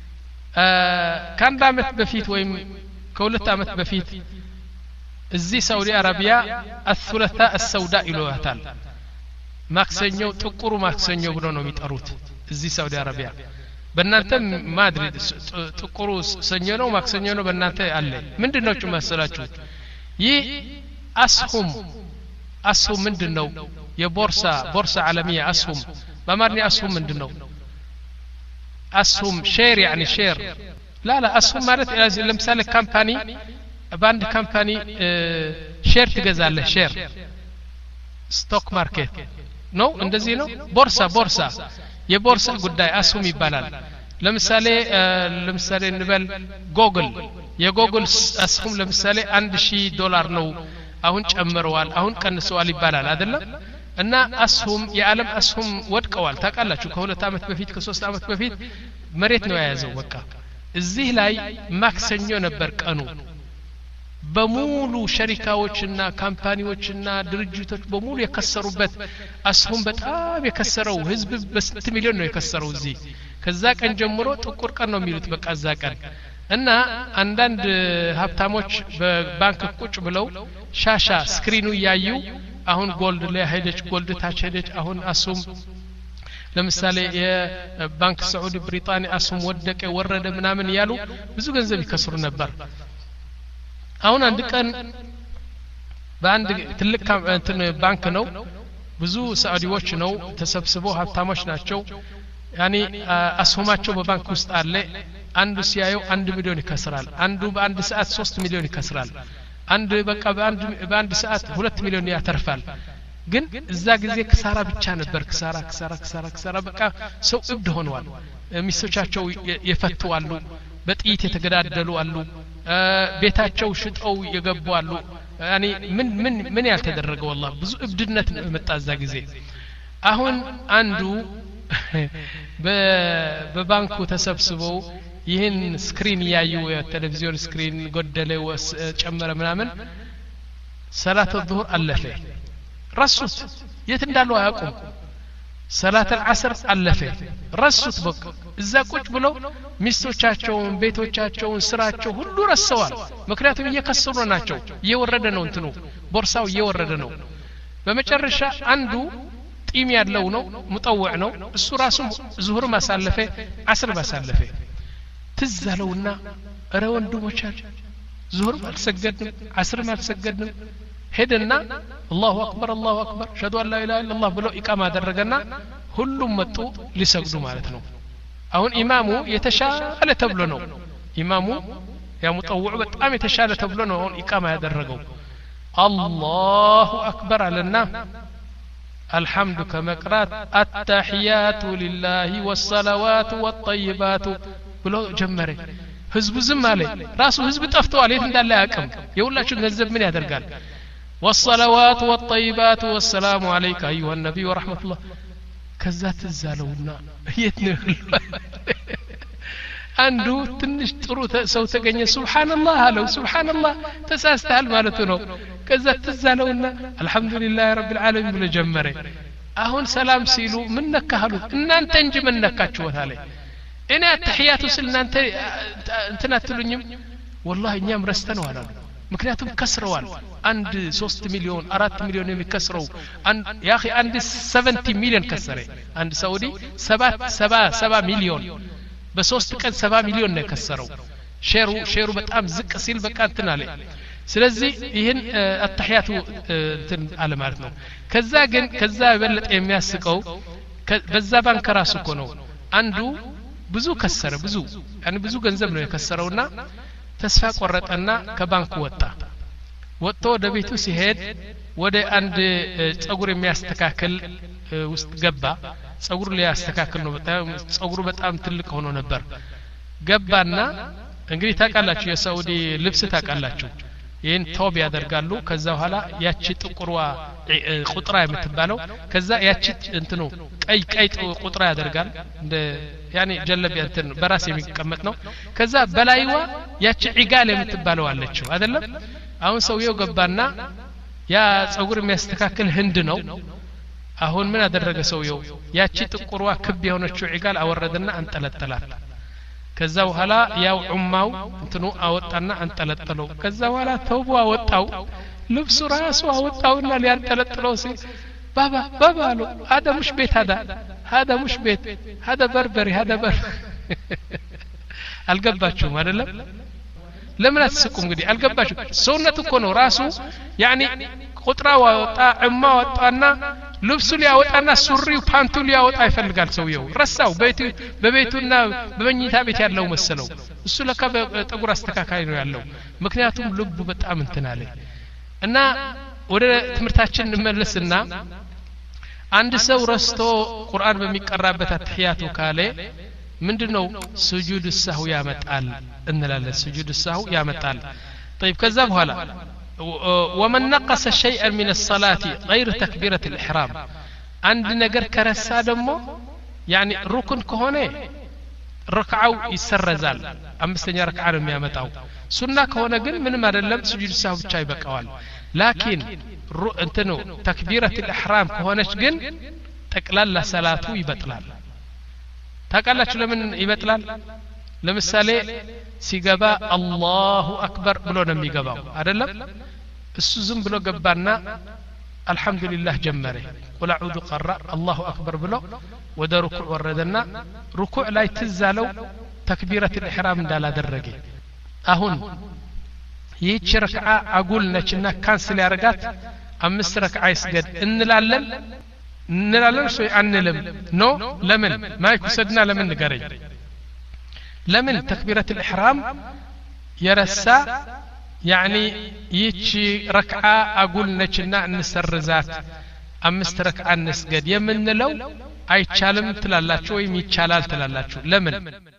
اه كان دعمت بفيت ويم كولت دعمت بفيت الزي سعودي عربية الثلاثاء السوداء إلوهتال ማክሰኞ ጥቁሩ ማክሰኞ ብሎ ነው የሚጠሩት እዚህ ሳውዲ አረቢያ በእናንተ ማድሪድ ጥቁሩ ሰኞ ነው ማክሰኞ ነው በእናንተ አለ ምንድነው መሰላችሁ ይህ አስሁም አስሁም ምንድነው የቦርሳ ቦርሳ ዓለሚያ አስሁም በማርኒ አስሁም ምንድነው አስሁም ሼር يعني ሼር لا لا አስሁም ማለት ለምሳሌ ካምፓኒ ባንድ ካምፓኒ ሼር ትገዛለህ ሼር ስቶክ ማርኬት ነው እንደዚህ ነው ቦርሳ ቦርሳ የቦርሳ ጉዳይ አስሁም ይባላል ለምሳሌ ለምሳሌ እንበል ጎግል የጎግል አስሁም ለምሳሌ አንድ ሺህ ዶላር ነው አሁን ጨምረዋል አሁን ቀንሰዋል ይባላል አይደለም እና አስሁም የዓለም አስሁም ወድቀዋል ታውቃላችሁ ከሁለት አመት በፊት ከሶስት አመት በፊት መሬት ነው የያዘው በቃ እዚህ ላይ ማክሰኞ ነበር ቀኑ በሙሉ ሸሪካዎችና ካምፓኒዎችና ድርጅቶች በሙሉ የከሰሩበት አስሁም በጣም የከሰረው ህዝብ በስንት ሚሊዮን ነው የከሰረው እዚህ ከዛ ቀን ጀምሮ ጥቁር ቀን ነው የሚሉት በቃ እዛ ቀን እና አንዳንድ ሀብታሞች በባንክ ቁጭ ብለው ሻሻ ስክሪኑ ያዩ አሁን ጎልድ ላይ ሄደች ጎልድ ታች ሄደች አሁን አስሁም ለምሳሌ የባንክ ሳዑዲ ብሪጣንያ አስሁም ወደቀ ወረደ ምናምን ያሉ ብዙ ገንዘብ ይከስሩ ነበር አሁን አንድ ቀን በአንድ ትልቅ እንትን ባንክ ነው ብዙ ሳዑዲዎች ነው ተሰብስበው ሀብታሞች ናቸው ያኒ አስሁማቸው በባንክ ውስጥ አለ አንዱ ሲያየው አንድ ሚሊዮን ይከስራል አንዱ በአንድ ሰዓት ሶስት ሚሊዮን ይከስራል አንድ በቃ በአንድ በአንድ ሰዓት ሁለት ሚሊዮን ያተርፋል ግን እዛ ጊዜ ክሳራ ብቻ ነበር ክሳራ ክሳራ ክሳራ ክሳራ በቃ ሰው እብድ ሆነዋል ሚስቶቻቸው የፈቱ አሉ በጥይት የተገዳደሉ አሉ ቤታቸው ሽጠው የገቡ አሉ ያኒ ምን ምን ምን ያልተደረገ والله ብዙ እብድነት መጣ እዛ ጊዜ አሁን አንዱ በባንኩ ተሰብስበው ይህን ስክሪን ያዩ የቴሌቪዥን ስክሪን ጎደለ ጨመረ ምናምን ሰላት الظهر አለፈ ረሱት የት እንዳለው አያውቁም ሰላት العصر አለፈ ረሱት በቃ እዛ ቁጭ ብለው ሚስቶቻቸውን ቤቶቻቸውን ስራቸው ሁሉ ረሰዋል ምክንያቱም እየከሰሩ ናቸው እየወረደ ነው እንትኑ ቦርሳው እየወረደ ነው በመጨረሻ አንዱ ጢም ያለው ነው ሙጠውዕ ነው እሱ ራሱ ዙሁር ማሳለፈ አስር ማሳለፈ ትዛለውና እረ ወንድሞቻች ዙሁር አልሰገድንም አስር አልሰገድንም ሄደና አላሁ አክበር አላሁ አክበር ሸዱ አላ ኢላሃ ኢላላህ ብሎ ኢቃማ አደረገና ሁሉም መጡ ሊሰግዱ ማለት ነው አሁን ኢማሙ የተሻለ ተብሎ ነው ኢማሙ ያ ሙጠውዕ በጣም የተሻለ ተብሎ ነው አሁን ኢቃማ ያደረገው አላሁ አክበር አለና الحمد كمقرات التحيات لله والصلوات والطيبات ብሎ ጀመረ ህዝቡ ዝም አለ ራሱ ህዝብ ጠፍቷል የት እንዳለ ያቀም የሁላችሁ ገንዘብ ምን ያደርጋል والصلوات والطيبات والسلام عليك ايها النبي ورحمه الله ከዛ ተዛለውና የት ነው አንዱ ትንሽ ጥሩ ሰው ተገኘ ሱብሃንአላህ አለው ሱብሃንአላህ ተሳስተሃል ማለት ነው ከዛ ተዛለውና አልহামዱሊላህ ረብል ዓለሚን ብሎ ጀመረ አሁን ሰላም ሲሉ ምን ነካሉ እናንተ እንጂ ምን ነካችሁ ወታለ እኔ አተህያቱ ስለናንተ እንትና አትሉኝም والله እኛም ረስተነው አላሉ ምክንያቱም ከስረዋል አንድ ሶስት ሚሊዮን አራት ሚሊዮን የሚከስረው አንድ ያኺ አንድ ሰቨንቲ ሚሊዮን ከሰረ አንድ ሳውዲ ሰባት ሰባ ሚሊዮን በሶስት ቀን ሰባ ሚሊዮን ነው ከሰረው ሼሩ ሼሩ በጣም ዝቅ ሲል በቃ እንትን አለ ስለዚህ ይሄን አተህያቱ እንትን አለ ማለት ነው ከዛ ግን ከዛ በለጠ የሚያስቀው በዛ ባንክ ራሱ እኮ ነው አንዱ ብዙ ከሰረ ብዙ ያኔ ብዙ ገንዘብ ነው የከሰረውና ተስፋ ቆረጠና ከባንኩ ወጣ ወጥቶ ወደ ቤቱ ሲሄድ ወደ አንድ ጸጉር የሚያስተካክል ውስጥ ገባ ጸጉር ሊያስተካክል ነው በጣም ጸጉሩ በጣም ትልቅ ሆኖ ነበር ገባና እንግዲህ ታቃላችሁ የሳውዲ ልብስ ታቃላችሁ ይሄን ቶብ ያደርጋሉ ከዛ በኋላ ያቺ ጥቁርዋ ቁጥራ የምትባለው ከዛ ያቺ እንትኑ ቀይ ቀይ ቁጥራ ያደርጋል እንደ ያኔ ጀለቢያ እንትን በራስ የሚቀመጥ ነው ከዛ በላይዋ ያቺ ዒጋል የምትባለው አለችው አይደለም አሁን ሰውየው ገባና ያ ጸጉር የሚያስተካክል ህንድ ነው አሁን ምን አደረገ ሰውየው ያቺ ጥቁርዋ ክብ የሆነችው ዒጋል አወረደና አንጠለጠላት ከዛ በኋላ ያው ዑማው እንትኑ አወጣና አንጠለጠለው ከዛ በኋላ ተውቦ አወጣው ልብሱ ራሱ አወጣውና ሊያንጠለጥለው ሲል ባባ ባባ አሉ هذا مش بيت هذا هذا مش بيت هذا بربري هذا بر አልገባችሁም አይደለም ለምን አትስቁም እንግዲህ አልገባችሁ ሰውነቱ እኮ ነው ራሱ ያኒ ቁጥራው አወጣ ዑማ አወጣና ልብሱ ሊያወጣና ሱሪው ፓንቱ ሊያወጣ ይፈልጋል ሰውየው ረሳው ቤቱ በቤቱና በመኝታ ቤት ያለው መሰለው እሱ ለካ በጠጉር አስተካካይ ነው ያለው ምክንያቱም ልቡ በጣም እንትን አለ እና ወደ ትምርታችን እንመለስና አንድ ሰው ረስቶ ቁርአን በሚቀራበት አትህያቱ ካለ ምንድነው ስጁድ ሰሁ ያመጣል እንላለን ስጁድ ሰሁ ያመጣል طيب ከዛ በኋላ ومن نقص شيئا من الصلاة غير تكبيرة الإحرام عند نجر كرسا دمو يعني ركن كهونه ركعو يسرزال أمستني ركعة يامتاو سنة كهونه جن من ما دلم سجود السهو بتشاي بقوال لكن انتنو تكبيرة الإحرام كهونش جن تقلال صلاته يبطلال تقلال شو لمن يبطلال ለምሳሌ ሲገባ አላሁ አክበር ብሎ ነው የሚገባው አይደለም እሱ ዝም ብሎ ገባና አልহামዱሊላህ ጀመረ ቁል አዑዙ ቀራ አላሁ አክበር ብሎ ወደ ሩኩዕ ወረደና ሩኩዕ ላይ ትዛለው ተክቢረት الإحرام እንዳላደረገ አሁን ይህች ረክዓ አጉል ነችና ካንስል ያረጋት አምስት ረክዓ ይስገድ እንላለን እንላለን ሶይ አንልም ኖ ለምን ማይኩ ሰድና ለምን ንገረኝ لمن تكبيرة الإحرام يرسى يعني يتشي ركعة أقول نجنا نسرزات أمست ركعة نسجد يمن لو أي تشالم تلالاتشو يمي تشالال تلالاتشو لمن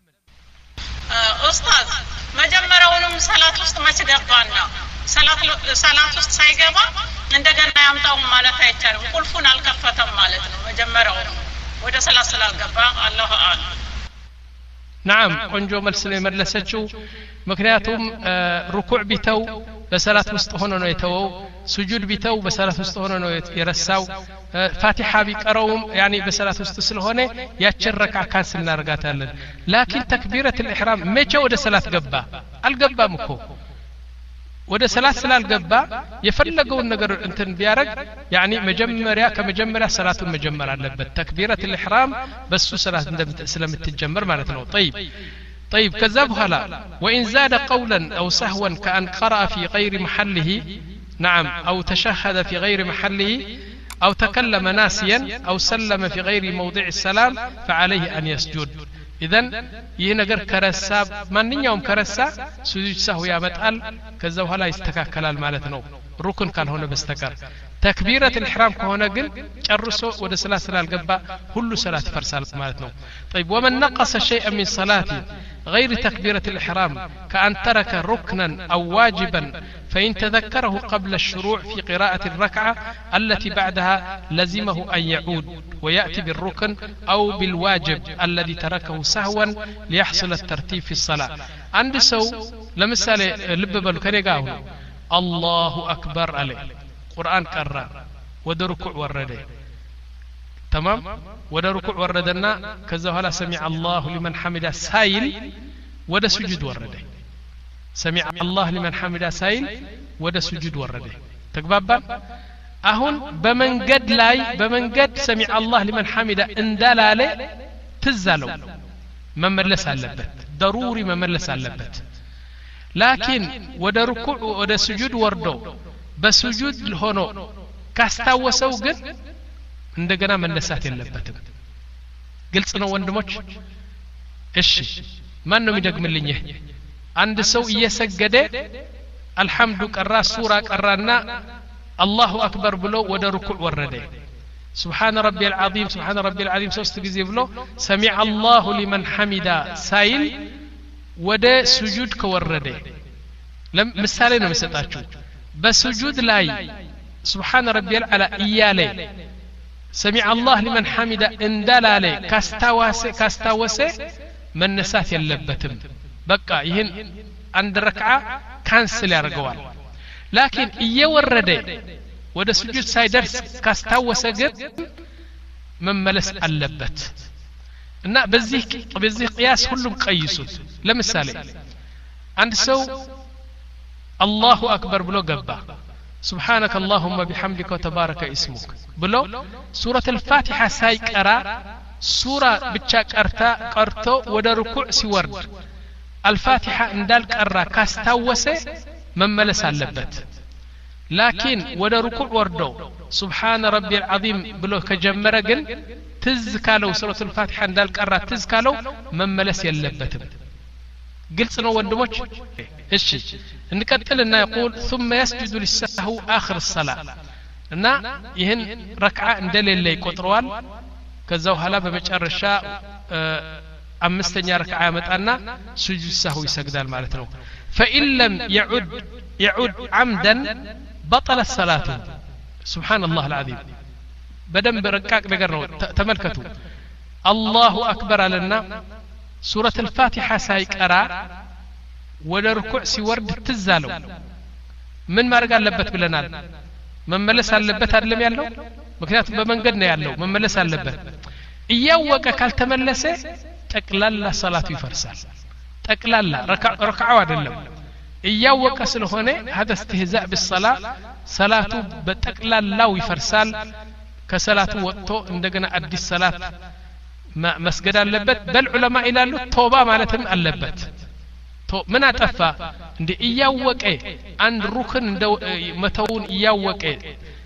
أستاذ ما جمرونم صلاة وسط ما تقبلنا صلاة صلاة وسط سايقبا عندنا يمتاهم مالتها يتشالم قلفونا الكفة مالتنا ما جمرونم وده صلاة صلاة قبا الله أعلم نعم قنجو ملسل يملسچو مكنياتهم ركوع بيتو بصلاه ውስጥ ሆኖ ነው የተወው سجود بيتو بصلاه ውስጥ ሆኖ ነው የረሳው فاتحه بيقراውም يعني بصلاه ውስጥ ስለሆነ ያችን ረክዓ ካንስል እናርጋታለን لكن تكبيره الاحرام መቼ ወደ ሰላት ገባ አልገባም እኮ ወደ ሰላት ስላልገባ የፈለገውን ነገር እንትን ቢያረግ يعني መጀመሪያ ከመጀመሪያ ሰላቱን መጀመር አለበት تكبيره الاحرام በሱ ሰላት ስለምትጀመር ማለት ነው طيب طيب كذا بحالا وإن زاد قولا أو سهوا كأن قرأ في غير محله نعم أو تشهد في غير محله أو تكلم ناسيا أو سلم في غير موضع السلام فعليه أن يسجد إذن ينقر كرسا من يوم كرسا سجود سهو يا متقل كذا بحالا يستكاكل المالتنو ركن كان هنا بستكر تكبيرة الإحرام كهنا قل جرسو ود صلاة صلاة القبة كل صلاة فرسال مالتنا طيب ومن نقص شيئا من صلاته غير تكبيرة الإحرام كأن ترك ركنا أو واجبا فإن تذكره قبل الشروع في قراءة الركعة التي بعدها لزمه أن يعود ويأتي بالركن أو بالواجب الذي تركه سهوا ليحصل الترتيب في الصلاة عند سو لمثال لب بالكريقاو الله أكبر عليه قرآن قرأ ود ركوع ورده تمام ود ركوع وردنا كذا هلا سمع الله لمن حمده سايل ود سجود ورده سمع الله لمن حمده سايل ود سجود ورده تقبابا أهون بمنقد لاي بمنقد سمع الله لمن حمده اندلاله تزالو مملس علبت ضروري مملس علبت لكن ود ركوع ود سجود وردو بسجود ሆኖ ካስታወሰው ግን እንደገና መነሳት የለበትም ግልጽ ነው ወንድሞች እሺ ማን ነው የሚደግምልኝ አንድ ሰው እየሰገደ አልহামዱ ቀራ ሱራ ቀራና አላሁ አክበር ብሎ ወደ ሩኩዕ ወረደ سبحان ربي العظيم سبحان ربي العظيم ሶስት ጊዜ ብሎ سمع الله لمن حمدا ሳይል ወደ ስጁድ ከወረደ ለምሳሌ ነው መሰጣችሁ بسجود لاي سبحان ربي العلى إيالي سمع الله لمن حمد اندلالي كاستواسي كاستواسي من نسات يلبتم بقى يهن عند ركعة كانسل يرقوال لكن إيه ورده وده سجود سايدرس كاستواسي قد من ملس اللبت إنه بزيه بزيه قياس كلهم قيسوت لمثالي عند سو الله أكبر بلو قبا سبحانك اللهم بحمدك وتبارك اسمك بلو سورة الفاتحة سايك أرى سورة بتشاك أرتا قرتو ودا ركوع سورد الفاتحة اندالك أرى كاستاوسي من ملس اللبت لكن ودا ركوع وردو سبحان ربي العظيم بلو كجمرقن تزكالو سورة الفاتحة اندالك أرى تزكالو من ملس يلبتم قلت نو وندموش ايش نكتل انه يقول ثم يسجد للسهو اخر الصلاة ان يهن ركعة اندل اللي يقطروال كذا هلا بمجرشاء امستنيا ركعة متانا سجود السهو يسجدال معناته فإن لم يعد يعود عمدا بطل الصلاة سبحان الله العظيم بدم بركاك نقرنو تملكتو الله أكبر لنا سورة الفاتحة سايك أرى ولا ركوع سورد تزالو من ما رجع لبت بلنال من ملس على لبت أدلم يالله مكنات بمن قدنا يالله من ملس على لبت إياوك كال تملسه تقلل صلاة يفرسال تقلل ركع ركعة أدلم إياوك سلهونه هذا استهزاء بالصلاة صلاة بتقلل لا يفرسال كصلاة وقته عندنا أدي الصلاة ما مسجد اللبت بل علماء إلى التوبة مالتهم اللبت تو من أتفا عند إياوك إيه عند ركن متون إياوك إيه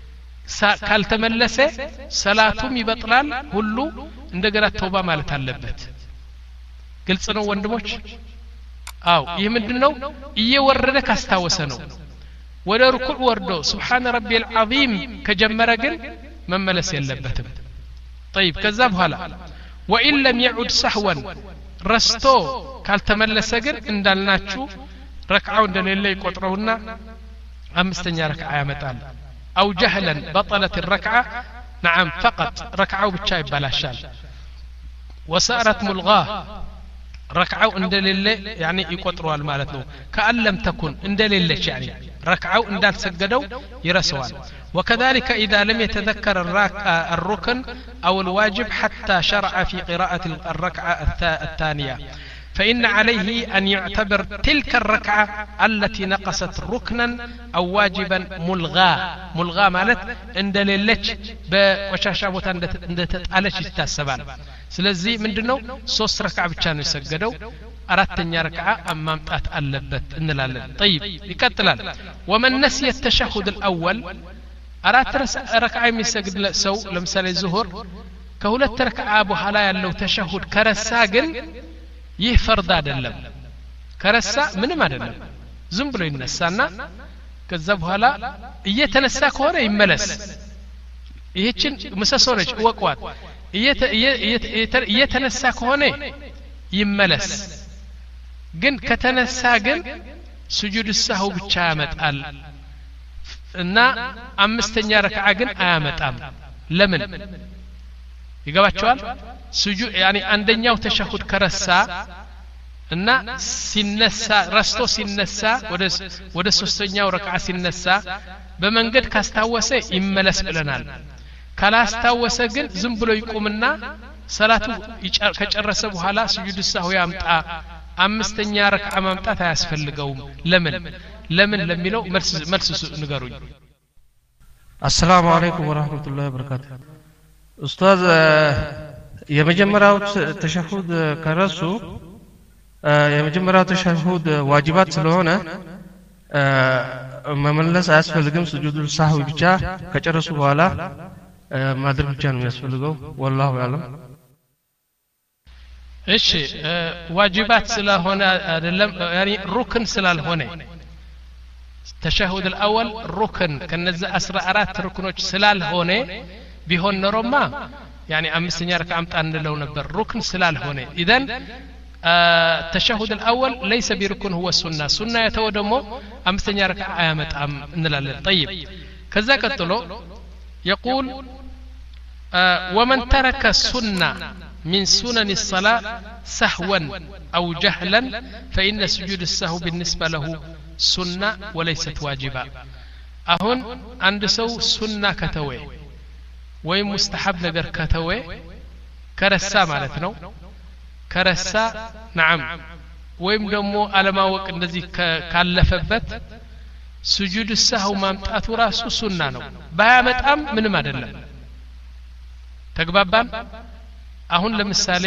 كالتملسة صلاتهم يبطلال هلو عندنا التوبة مالتها اللبت قلت سنو وندموش أو يمدنو إيورنك استوسنو ولا ركوع وردو سبحان ربي العظيم كجمرقن من ملس يلبتم طيب كذاب هلا وإن لم يعد سهوا رستو كالتملسجر اندالناتشو ركعون دن اللي يقطرونا أمستنيا ركعة متال أو جهلا بطلت الركعة نعم فقط ركعة بتشاي بلاشال وصارت ملغاه ركعة اندل اللي يعني يقطروا المالتنو كأن لم تكن اندل اللي يعني ركعة اندال سجدوا يرسوان وكذلك إذا لم يتذكر الركن أو الواجب حتى شرع في قراءة الركعة الثانية فإن عليه أن يعتبر تلك الركعة التي نقصت ركنا أو واجبا ملغاة ملغاة مالت عند للج بوشاشابوت عند تتعالج التاسبان سلزي من دنو صوص ركعة بتشان يسجدوا أردتني ركعة أمام تألبت إن لا طيب يكتلال ومن نسي التشهد الأول أردت ركعة يسجد سو لمثال الظهر كهولت ركعة أبو حلايا لو تشهد كرساجن ይህ ፈርድ አይደለም ከረሳ ምንም አይደለም ዝም ብሎ ይነሳና ከዛ በኋላ እየተነሳ ከሆነ ይመለስ ይህችን ምሰሶነች ወቋት እየተነሳ ከሆነ ይመለስ ግን ከተነሳ ግን ስጁድ ሰህው ብቻ ያመጣል እና አምስተኛ ረክዓ ግን አያመጣም ለምን ይገባቸዋል ስጁድ ያኒ አንደኛው ተሸሁድ ከረሳ እና ሲነሳ ረስቶ ሲነሳ ወደ ወደ ሶስተኛው ረክዓ ሲነሳ በመንገድ ካስታወሰ ይመለስ ብለናል ካላስታወሰ ግን ዝም ብሎ ይቆምና ሰላቱ ከጨረሰ በኋላ ስጁድ ሰህው ያምጣ አምስተኛ ረክዓ ማምጣት አያስፈልገውም ለምን ለምን ለሚለው መልስ መልስ ንገሩኝ السلام عليكم ورحمة الله وبركاته أستاذ የመጀመሪያው ተሸሁድ ከረሱ የመጀመሪያው ተሸሁድ ዋጅባት ስለሆነ መመለስ አያስፈልግም ስጁድ ሰህው ብቻ ከጨረሱ በኋላ ማድረግ ብቻ ነው የሚያስፈልገው والله اعلم እሺ ዋጅባት ስለሆነ አይደለም يعني ሩክን ስላልሆነ ተሸሁድ الأول ሩክን ከነዛ አስራ አራት ሩክኖች ስላልሆነ ቢሆን ኖሮማ يعني አምስተኛ ረክዓ አምጣ እንለው ነበር ሩክን ስላልሆነ اذا التشهد الأول ليس بركن هو السنة سنة يتودمو أمستنى ركعة آيامت أم نلال طيب كذا قتلو يقول آه ومن ترك السنة من سنن الصلاة سهوا أو جهلا فإن سجود السهو بالنسبة له سنة وليست واجبة أهون عند سو سنة كتوي وين مستحب نجر كتوي كرسا مالتنا ከረሳ نعم ወይም ደግሞ አለማወቅ እንደዚህ ካለፈበት ስጁድ ሰህው ማምጣቱ ራሱ ሱና ነው ባያመጣም ምንም አይደለም ተግባባን አሁን ለምሳሌ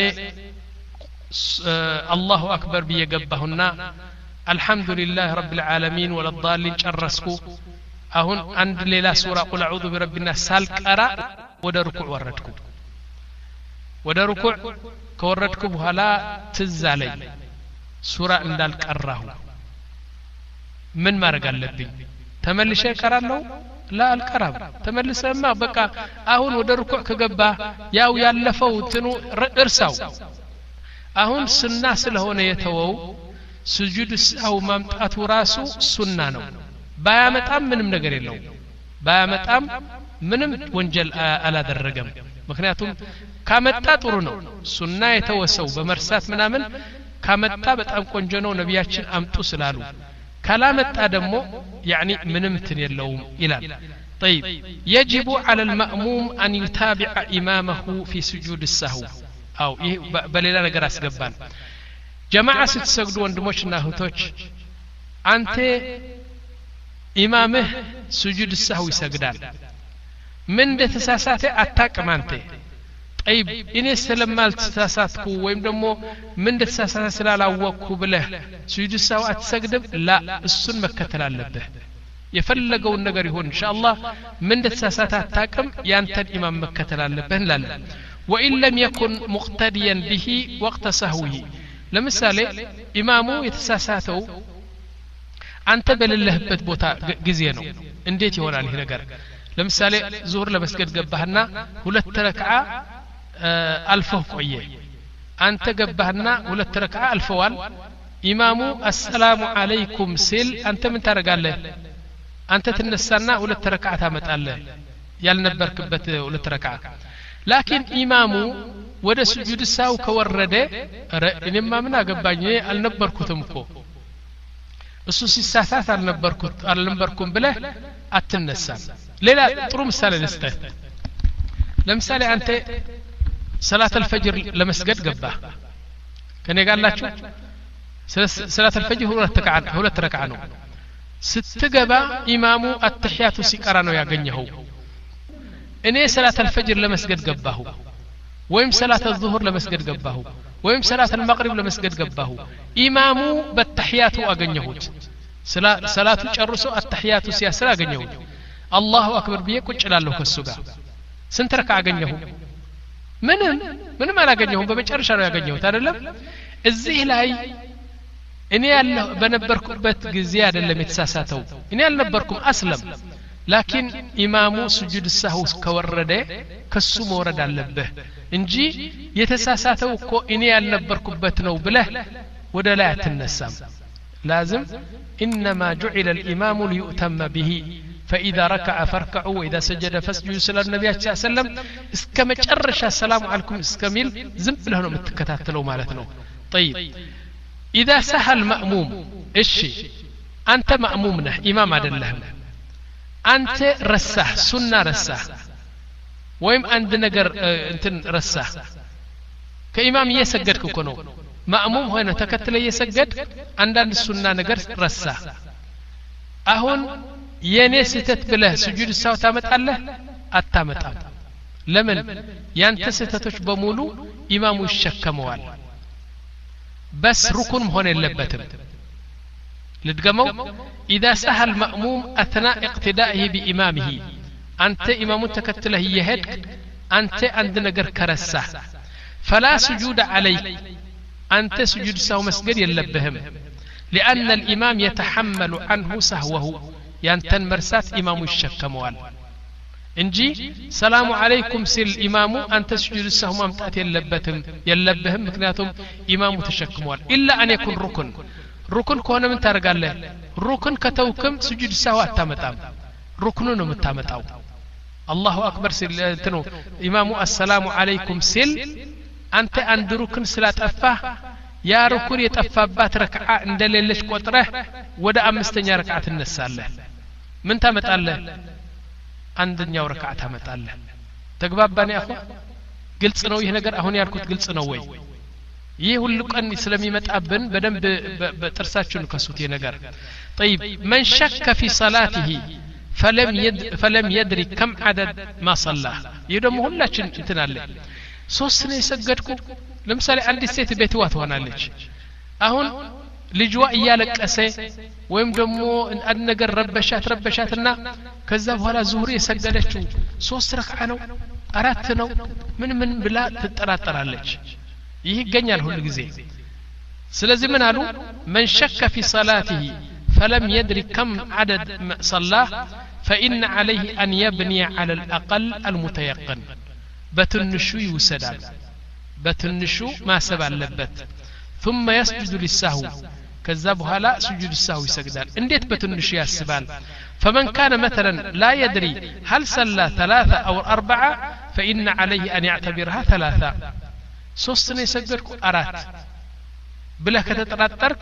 አላሁ አክበር በየገባሁና አልহামዱሊላህ ረብል ዓለሚን ወለዳሊን ጨረስኩ አሁን አንድ ሌላ ሱራ ቁል አዑዙ ቢረቢና ሳልቀራ ወደ ሩኩዕ ወረድኩ ወደ ሩኩዕ ከወረድኩ በኋላ ትዝ አለኝ ሱራ እንዳልቀራሁ ምን ማድረግ አለብኝ ተመልሼ እቀራለሁ لا አልቀራም ተመልሰማ በቃ አሁን ወደ ሩኩዕ ከገባ ያው ያለፈው እንትኑ እርሳው አሁን ሱና ስለሆነ የተወው ስጁድ ሰው ማምጣቱ ራሱ ሱና ነው ባያመጣም ምንም ነገር የለው ባያመጣም ምንም ወንጀል አላደረገም ምክንያቱም ካመጣ ጥሩ ነው ሱና የተወሰው በመርሳት ምናምን ካመጣ በጣም ቆንጆ ነው ነብያችን አምጡ ስላሉ ካላመጣ ደግሞ يعني ምንም እንትን የለውም ይላል طيب يجب على المأموم أن يتابع إمامه في سجود السهو أو بليلا ነገር አስገባን ጀማዓ ስትሰግዱ ወንድሞችና እህቶች አንተ ኢማምህ سجود السهو ይሰግዳል ምን እንደተሳሳተ አታቅም አንተ طيب እኔ ስለማልት ተሳሳትኩ ወይም ደግሞ ምን እንደተሳሳተ ስላላወቅኩ ብለህ ስጁድ ሰው አትሰግድም ላ እሱን መከተል አለብህ የፈለገው ነገር ይሁን ኢንሻአላህ ምን እንደተሳሳተ አታቅም ያንተን ኢማም መከተል አለብህ እንላለን وإن لم يكن مقتديا به وقت سهوه ለምሳሌ ኢማሙ የተሳሳተው አንተ በሌለህበት ቦታ ጊዜ ነው እንዴት ይሆናል ይሄ ነገር ለምሳሌ ዙህር ለመስገድ ገባህና ሁለት ረክዓ አልፈው ቆየ አንተ ገባህና ሁለት ረክዓ አልፈዋል ኢማሙ አሰላሙ አለይኩም ሲል አንተ ምን ታረጋለህ አንተ ትነሳና ሁለት ረክዓ ታመጣለህ ያልነበርክበት ሁለት ረክዓ ላኪን ኢማሙ ወደ ስጁድ ሳው ከወረደ እኔማ ምን አገባኝ አልነበርኩትም እኮ እሱ ሲሳሳት አልነበርኩት አልነበርኩም ብለህ አትነሳም ሌላ ጥሩ ምሳሌ ልስጥህ ለምሳሌ አንተ ሰላት الفجر ለመስገድ ገባህ ከኔ ጋር አላችሁ ሰላት الفجر ሁለት ረክዓ ሁለት ረክዓ ነው ስትገባ ኢማሙ አተህያቱ ሲቀራ ነው ያገኘው እኔ ሰላት الفجر ለመስገድ ገባሁ ወይም ሰላት الظهر ለመስገድ ገባሁ ወይም ሰላት المغرب ለመስገድ ገባሁ ኢማሙ በተህያቱ አገኘሁት ሰላቱ ጨርሶ አተህያቱ ሲያስራ አገኘሁት አላሁ አክበር ብዬ ቁጭ እላለሁ ከሱ ጋር ስንት ረክዓ አገኘሁ ምንም ምንም አላገኘሁም በመጨረሻ ነው ያገኘሁት አይደለም እዚህ ላይ እኔ ያለው በነበርኩበት ጊዜ አይደለም የተሳሳተው እኔ አልነበርኩም አስለም ላኪን ኢማሙ ስጁድ ሰህው ከወረደ ከሱ መውረድ አለበት እንጂ የተሳሳተው እኮ እኔ ያልነበርኩበት ነው ብለህ ወደ ላይ አትነሳም لازم انما جعل الامام ليؤتم به فاذا ركع فاركعوا واذا سجد فاسجدوا صلى النبي صلى الله عليه وسلم اسك مጨረሻ السلام عليكم اسكميل ዝም ብለህ ነው የምትከታተለው ማለት ነው طيب اذا سهى المأموم እሺ አንተ ማእሙም ነህ ኢማም አይደለህም አንተ ረሳህ ሱና ረሳህ ወይም አንድ ነገር እንትን ረሳህ ከኢማም እየሰገድክ እኮ ነው ማእሙም ሆነ ተከትለ እየሰገድ አንዳንድ ሱና ነገር ረሳህ አሁን የኔ ስህተት ብለህ ስጁድ ሰው ታመጣለህ አታመጣም ለምን ያንተ ስህተቶች በሙሉ ኢማሙ ይሸከመዋል بس ركن መሆን የለበትም ልድገመው اذا سهى المأموم اثناء اقتدائه بامامه انت امام تكتله يهدك انت عند ነገር ከረሳህ فلا سجود عليك انت سجود سهو مسجد يلبهم لان الامام يتحمل عنه سهوه ينتن مرسات امام يشكموال እንጂ ሰላሙ አለይኩም ሲል ኢማሙ አንተ ስጁድ ሰህው ማምጣት የለበትም የለበህም ምክንያቱም ኢማሙ ተሸክሟል ኢላ አን ይኩን ሩክን ሩክን ከሆነ ምን ታረጋለህ ሩክን ከተውክም ስጁድ ሰህው አታመጣም ሩክኑ ነው የምታመጣው አላሁ አክበር ሲል እንትኑ ኢማሙ አሰላሙ አለይኩም ሲል አንተ አንድ ሩክን ስላጠፋህ ያ ሩክን የጠፋባት ረክዓ እንደሌለች ቆጥረህ ወደ አምስተኛ ረክዓ ትነሳለህ ምን ታመጣለህ አንደኛው ረክዓ ታመጣለህ ተግባባን ያኹ ግልጽ ነው ይሄ ነገር አሁን ያልኩት ግልጽ ነው ወይ ይሄ ሁሉ ቀን ስለሚመጣብን በደንብ በጥርሳችን ከሱት ይሄ ነገር طيب من شك في صلاته فلم يد فلم يدري كم عدد ما صلى يدم ሁላችን እንትን አለ ሶስት ነው የሰገድኩ ለምሳሌ አንድ ሴት ቤትዋ ትሆናለች አሁን ልጅዋ እያለቀሰ ወይም ደግሞ አንድ ነገር ረበሻት ረበሻትና ከዛ በኋላ ዙሁር የሰገደችው ሶስት ረክዓ ነው አራት ነው ምን ምን ብላ ትጠራጠራለች ይህ ይገኛል ሁሉ ጊዜ ስለዚህ ምን አሉ من شك في صلاته فلم يدري كم عدد صلاه فإن عليه أن يبني على الأقل المتيقن بتنشو يوسدال بتنشو ما سبع اللبت ثم يسجد للسهو كذا بهلا سجود السهو يسجدال انديت بتنشو يسبال فمن كان مثلا لا يدري هل صلى ثلاثة أو أربعة فإن عليه أن يعتبرها ثلاثة سوستني يسجدك أرات بلا كتتراترك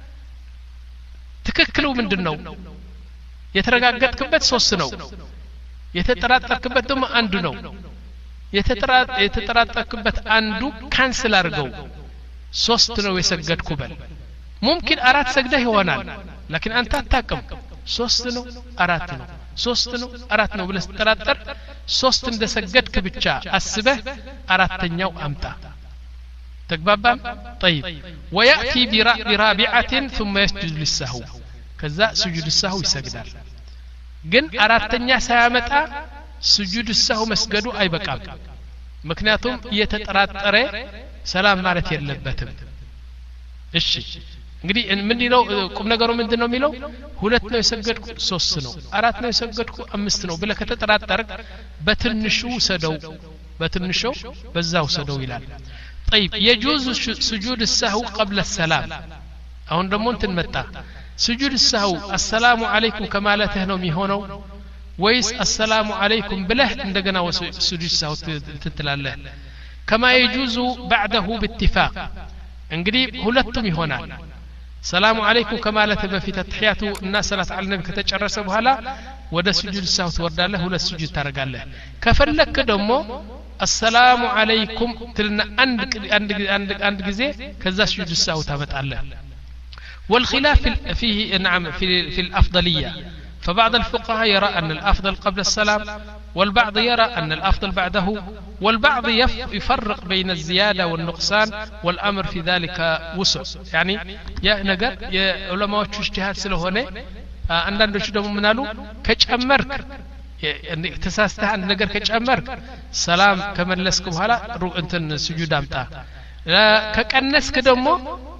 تككلو من دنو يترقاقت كبت سوست نو يتتراتر كبت دم أندو نو يتتراتر كبت أندو كانسل أرقو سوست نو يسجدك بل ممكن أرات سجده هونال لكن أنت تاكم ሶስት ነው አራት ነው ሶስት ነው አራት ነው ብለህ ተጠራጠር ሶስት እንደሰገድክ ብቻ አስበህ አራተኛው አምጣ ተግባባን طيب وياتي برابعه ثم يسجد للسهو ከዛ سجود السهو ይሰግዳል ግን አራተኛ ሳያመጣ سجود السهو መስገዱ አይበቃም ምክንያቱም እየተጠራጠረ ሰላም ማለት የለበትም እሺ እንግዲህ ምን ነው ቁም ነገሩ ምንድነው የሚለው ሁለት ነው የሰገድኩ ሶስት ነው አራት ነው የሰገድኩ አምስት ነው ብለህ ከተጠራጠርክ በትንሹ ሰደው በትንሹ በዛው ሰደው ይላል طيب يجوز سجود السهو قبل السلام አሁን ደግሞ እንትን መጣ سجود السهو السلام عليكم ከማለትህ ነው የሚሆነው ወይስ السلام عليكم ብለህ እንደገና سجود السهو ትትላለህ كما يجوز بعده باتفاق እንግዲህ ሁለቱም ይሆናል ሰላሙ አለይኩም ከማለት በፊት ተህያቱ እና ሰላት አለ ነብይ ከተጨረሰ በኋላ ወደ ስጁድ ሰው ትወርዳለህ ሁለት ስጁድ ታረጋለህ ከፈለክ ደግሞ السلام عليكم ትልና አንድ አንድ አንድ አንድ ጊዜ ከዛ ስጁድ ሰው ታመጣለህ والخلاف فيه نعم في في الافضليه فبعض الفقهاء يرى ان الافضل قبل السلام والبعض يرى ان الافضل بعده والبعض يفرق بين الزيادة والنقصان والأمر في ذلك وسع يعني يا نجر يا علماء اجتهاد سلهونه አንዳንዶቹ ደግሞ ምን አሉ ከጨመርክ ተሳስተህ አንድ ነገር ከጨመርክ ሰላም ከመለስክ በኋላ እንትን ስጁድ አምጣ ከቀነስክ ደግሞ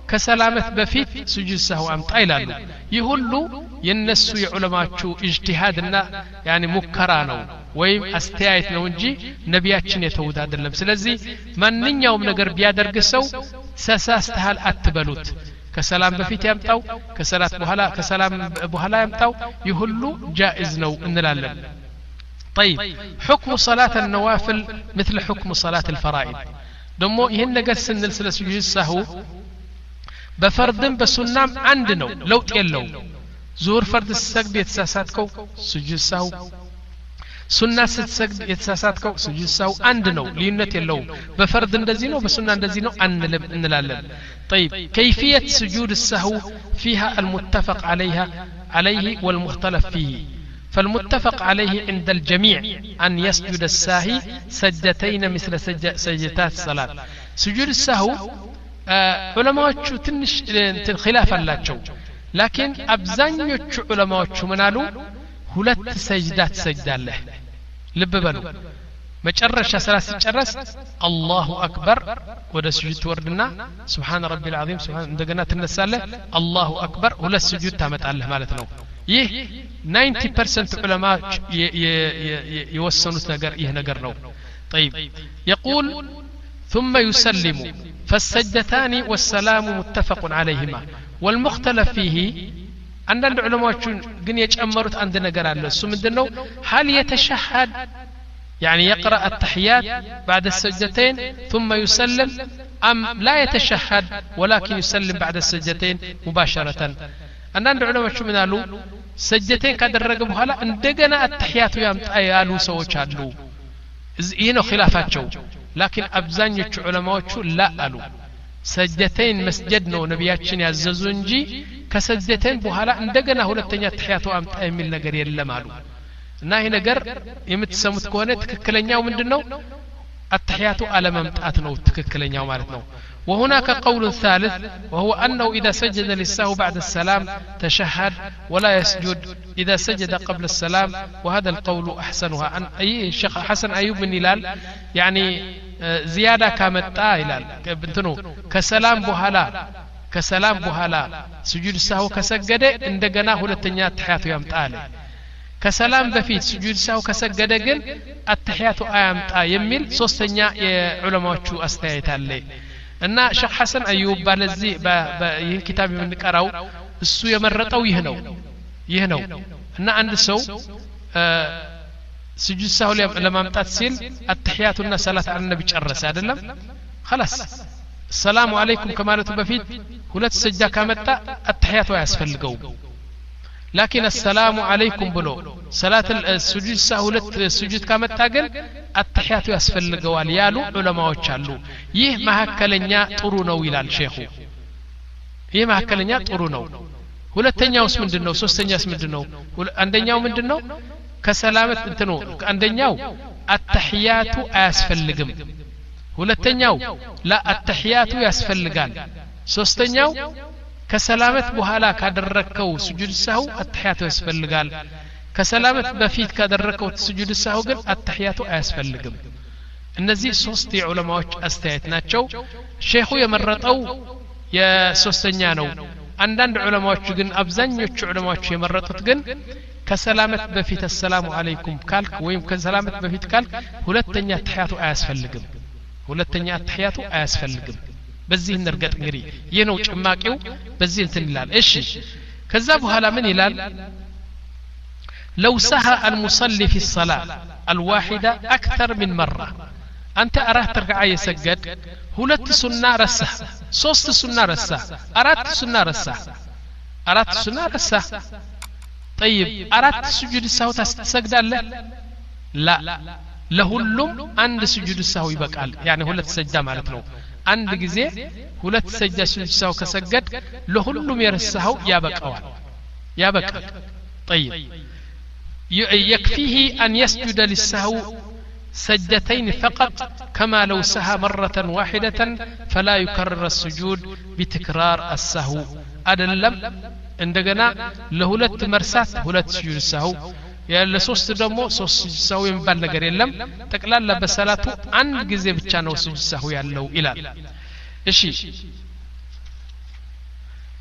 ከሰላመት በፊት ስጁድ ሰህው አምጣ ይላሉ ይህ ሁሉ የነሱ የዑለማዎቹ ኢጅቲሃድና ያኒ ሙከራ ነው ወይም አስተያየት ነው እንጂ ነቢያችን የተውት አይደለም ስለዚህ ማንኛውም ነገር ቢያደርግ ሰው ተሳስተሃል አትበሉት ከሰላም በፊት ያምጣው ከሰላት በኋላ ከሰላም በኋላ ያምጣው ይህ ሁሉ ጃኢዝ ነው እንላለን طيب حكم صلاة النوافل مثل حكم صلاة الفرائض دمو ይህን ነገር ስንል ስለ ስጁድ ሰህው በፈርድም በሱናም አንድ ነው ለውጥ የለው ዙሁር ፈርድ ስትሰግድ የተሳሳትከው ስጁድ ሰህው ሱና ስትሰግድ የተሳሳትከው ስጁድ ሰህው አንድ ነው ልዩነት የለው በፈርድ እንደዚህ ነው በሱና እንደዚህ ነው አንልም እንላለን طيب كيفية سجود السهو فيها المتفق عليها عليه والمختلف فيه فالمتفق عليه عند الجميع أن يسجد الساهي سجدتين مثل سجدات الصلاة سجود السهو ዑለማዎቹ ትንሽ እንትን ኺላፍ አላቸው ላኪን አብዛኞቹ ዑለማዎቹ ምናሉ ሁለት ሰጅዳ ትሰግዳለህ ልብ በሉ መጨረሻ ሰላት ሲጨረስ አላሁ አክበር ወደ ስጁድ ትወርድና ሱብሃን ረቢል አዚም ሱብሃን እንደገና ትነሳለህ አላሁ አክበር ሁለት ስጁድ ታመጣለህ ማለት ነው ይህ ninety percent ዑለማዎች የወሰኑት ነገር ይህ ነገር ነው طيب يقول ثم يسلم فالسجدتان والسلام متفق عليهما والمختلف فيه أن العلماء قن يجمرت عند نجار الله سمدنو هل يتشهد يعني يقرأ التحيات بعد السجدتين ثم يسلم أم لا يتشهد ولكن يسلم بعد السجدتين مباشرة أن العلماء شو من قالوا سجدتين قد الرقم هلا عندنا التحيات يامتأيالو سوتشالو هنا خلافات شو لكن أبزانيو علماء لا قالوا سجدتين مسجد نو نبياتشن يعززو انجي كسجدتين بوهلا عندنا ሁለተኛ ተحياتو አምጣ የሚል ነገር የለም አሉ እና ይሄ ነገር የምትሰሙት ከሆነ ትክክለኛው ምንድነው التحيات على ممጣት ነው ትክክለኛው ማለት ነው وهناك قول ثالث وهو أنه إذا سجد للسهو بعد السلام تشهد ولا يسجد إذا سجد قبل السلام وهذا القول أحسنها عن أي الشيخ حسن أيوب بن هلال يعني زيادة كامتا هلال بنتنو كسلام بوهلا كسلام بوهلا سجود السهو كسجد عندنا ሁለተኛ ተحياتو ያምጣል ከሰላም በፊት ስጁድ ሰው ከሰገደ ግን አተህያቱ አያምጣ የሚል ሶስተኛ የዑለማዎቹ አስተያየት አለ እና ሼክ ሐሰን አዩብ ባለዚህ በይህ ኪታብ የምንቀራው እሱ የመረጠው ይህ ነው ይህ ነው እና አንድ ሰው ስጁድ ሰው ለማምጣት ሲል አተህያቱና ሰላት አለ ነብይ ጨረሰ አይደለም خلاص ሰላም አለይኩም ከማለቱ በፊት ሁለት ሰጃ ካመጣ አተህያቱ አያስፈልገው لكن السلام عليكم بلو صلاة السجود سهولت السجود كما تاجل التحيات يسفلقوال يالو علماء وچالو يه مهكلنيا ጥሩ ነው ይላል ሼኹ ይህ መሀከለኛ ጥሩ ነው ሁለተኛውስ ምንድነው ሶስተኛስ ምንድነው አንደኛው ምንድነው ከሰላመት እንትኑ አንደኛው التحيات አያስፈልግም ሁለተኛው لا التحيات ያስፈልጋል ሶስተኛው ከሰላመት በኋላ ካደረከው ስጁድ ሰው አተህያቱ ያስፈልጋል ከሰላመት በፊት ካደረከው ስጁድ ሰው ግን አተህያቱ አያስፈልግም እነዚህ ሶስት የዑለማዎች አስተያየት ናቸው ሼኹ የመረጠው የሶስተኛ ነው አንዳንድ ዑለማዎች ግን አብዛኞቹ ዑለማዎች የመረጡት ግን ከሰላመት በፊት السلام عليكم ካልክ ወይም ከሰላመት በፊት ካልክ ሁለተኛ አተህያቱ አያስፈልግም ሁለተኛ አተህያቱ አያስፈልግም በዚህ እንርገጥ እንግዲህ ይህ ነው ጭማቂው በዚህ እንትን ይላል እሺ ከዛ በኋላ ምን ይላል لو سهى المصلي في الصلاة الواحدة أكثر من مرة أنت أراه ترجع يسجد ሁለት ሱና ረሳህ ሶስት ሱና ረሳህ አራት ሱና ረሳህ አራት ሱና ረሳህ طيب አራት ስጁድ ሰው ታሰግዳለህ لا ለሁሉም አንድ ስጁድ ሰው ይበቃል يعني ሁለት ሰጅዳ ማለት ነው አንድ ጊዜ ሁለት ሰጅዳ ስጁድ ሰው ከሰገድ ለሁሉም የረሳው ያበቃዋል ያበቃል طيب يكفيه أن يسجد للسهو سجدتين فقط كما لو سهى مرة واحدة فلا يكرر السجود بتكرار السهو أدلم عندنا لهولت مرسات هولت سجود السهو ያለ ሶስት ደግሞ ሶስት ሰው የሚባል ነገር የለም ተቀላላ በሰላቱ አንድ ጊዜ ብቻ ነው ስጁድ ሰሁ ያለው ይላል እሺ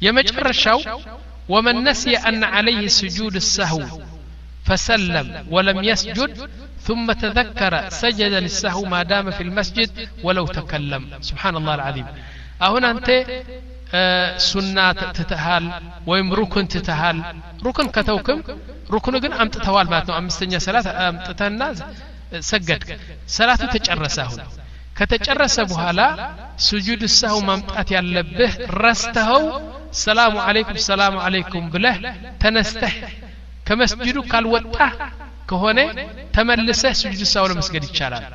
የመጨረሻው ومن نسي أن عليه سجود السهو فسلم ولم يسجد ثم تذكر سجد للسهو ما دام في المسجد ولو تكلم سبحان الله العظيم أهنا أنت سنة تتهال ويم ركن تتهال ركن كتوكم ركن جن أم تتوال ماتنا أم استنيا صلاة أم تتناز سجد صلاة تجرسه كتجرس بهلا سجود السهو ممتعت يلبه رسته السلام عليكم السلام عليكم بله تنسته كمسجد قال وطه كهونه تملسه سجود السهو لمسجد يشالال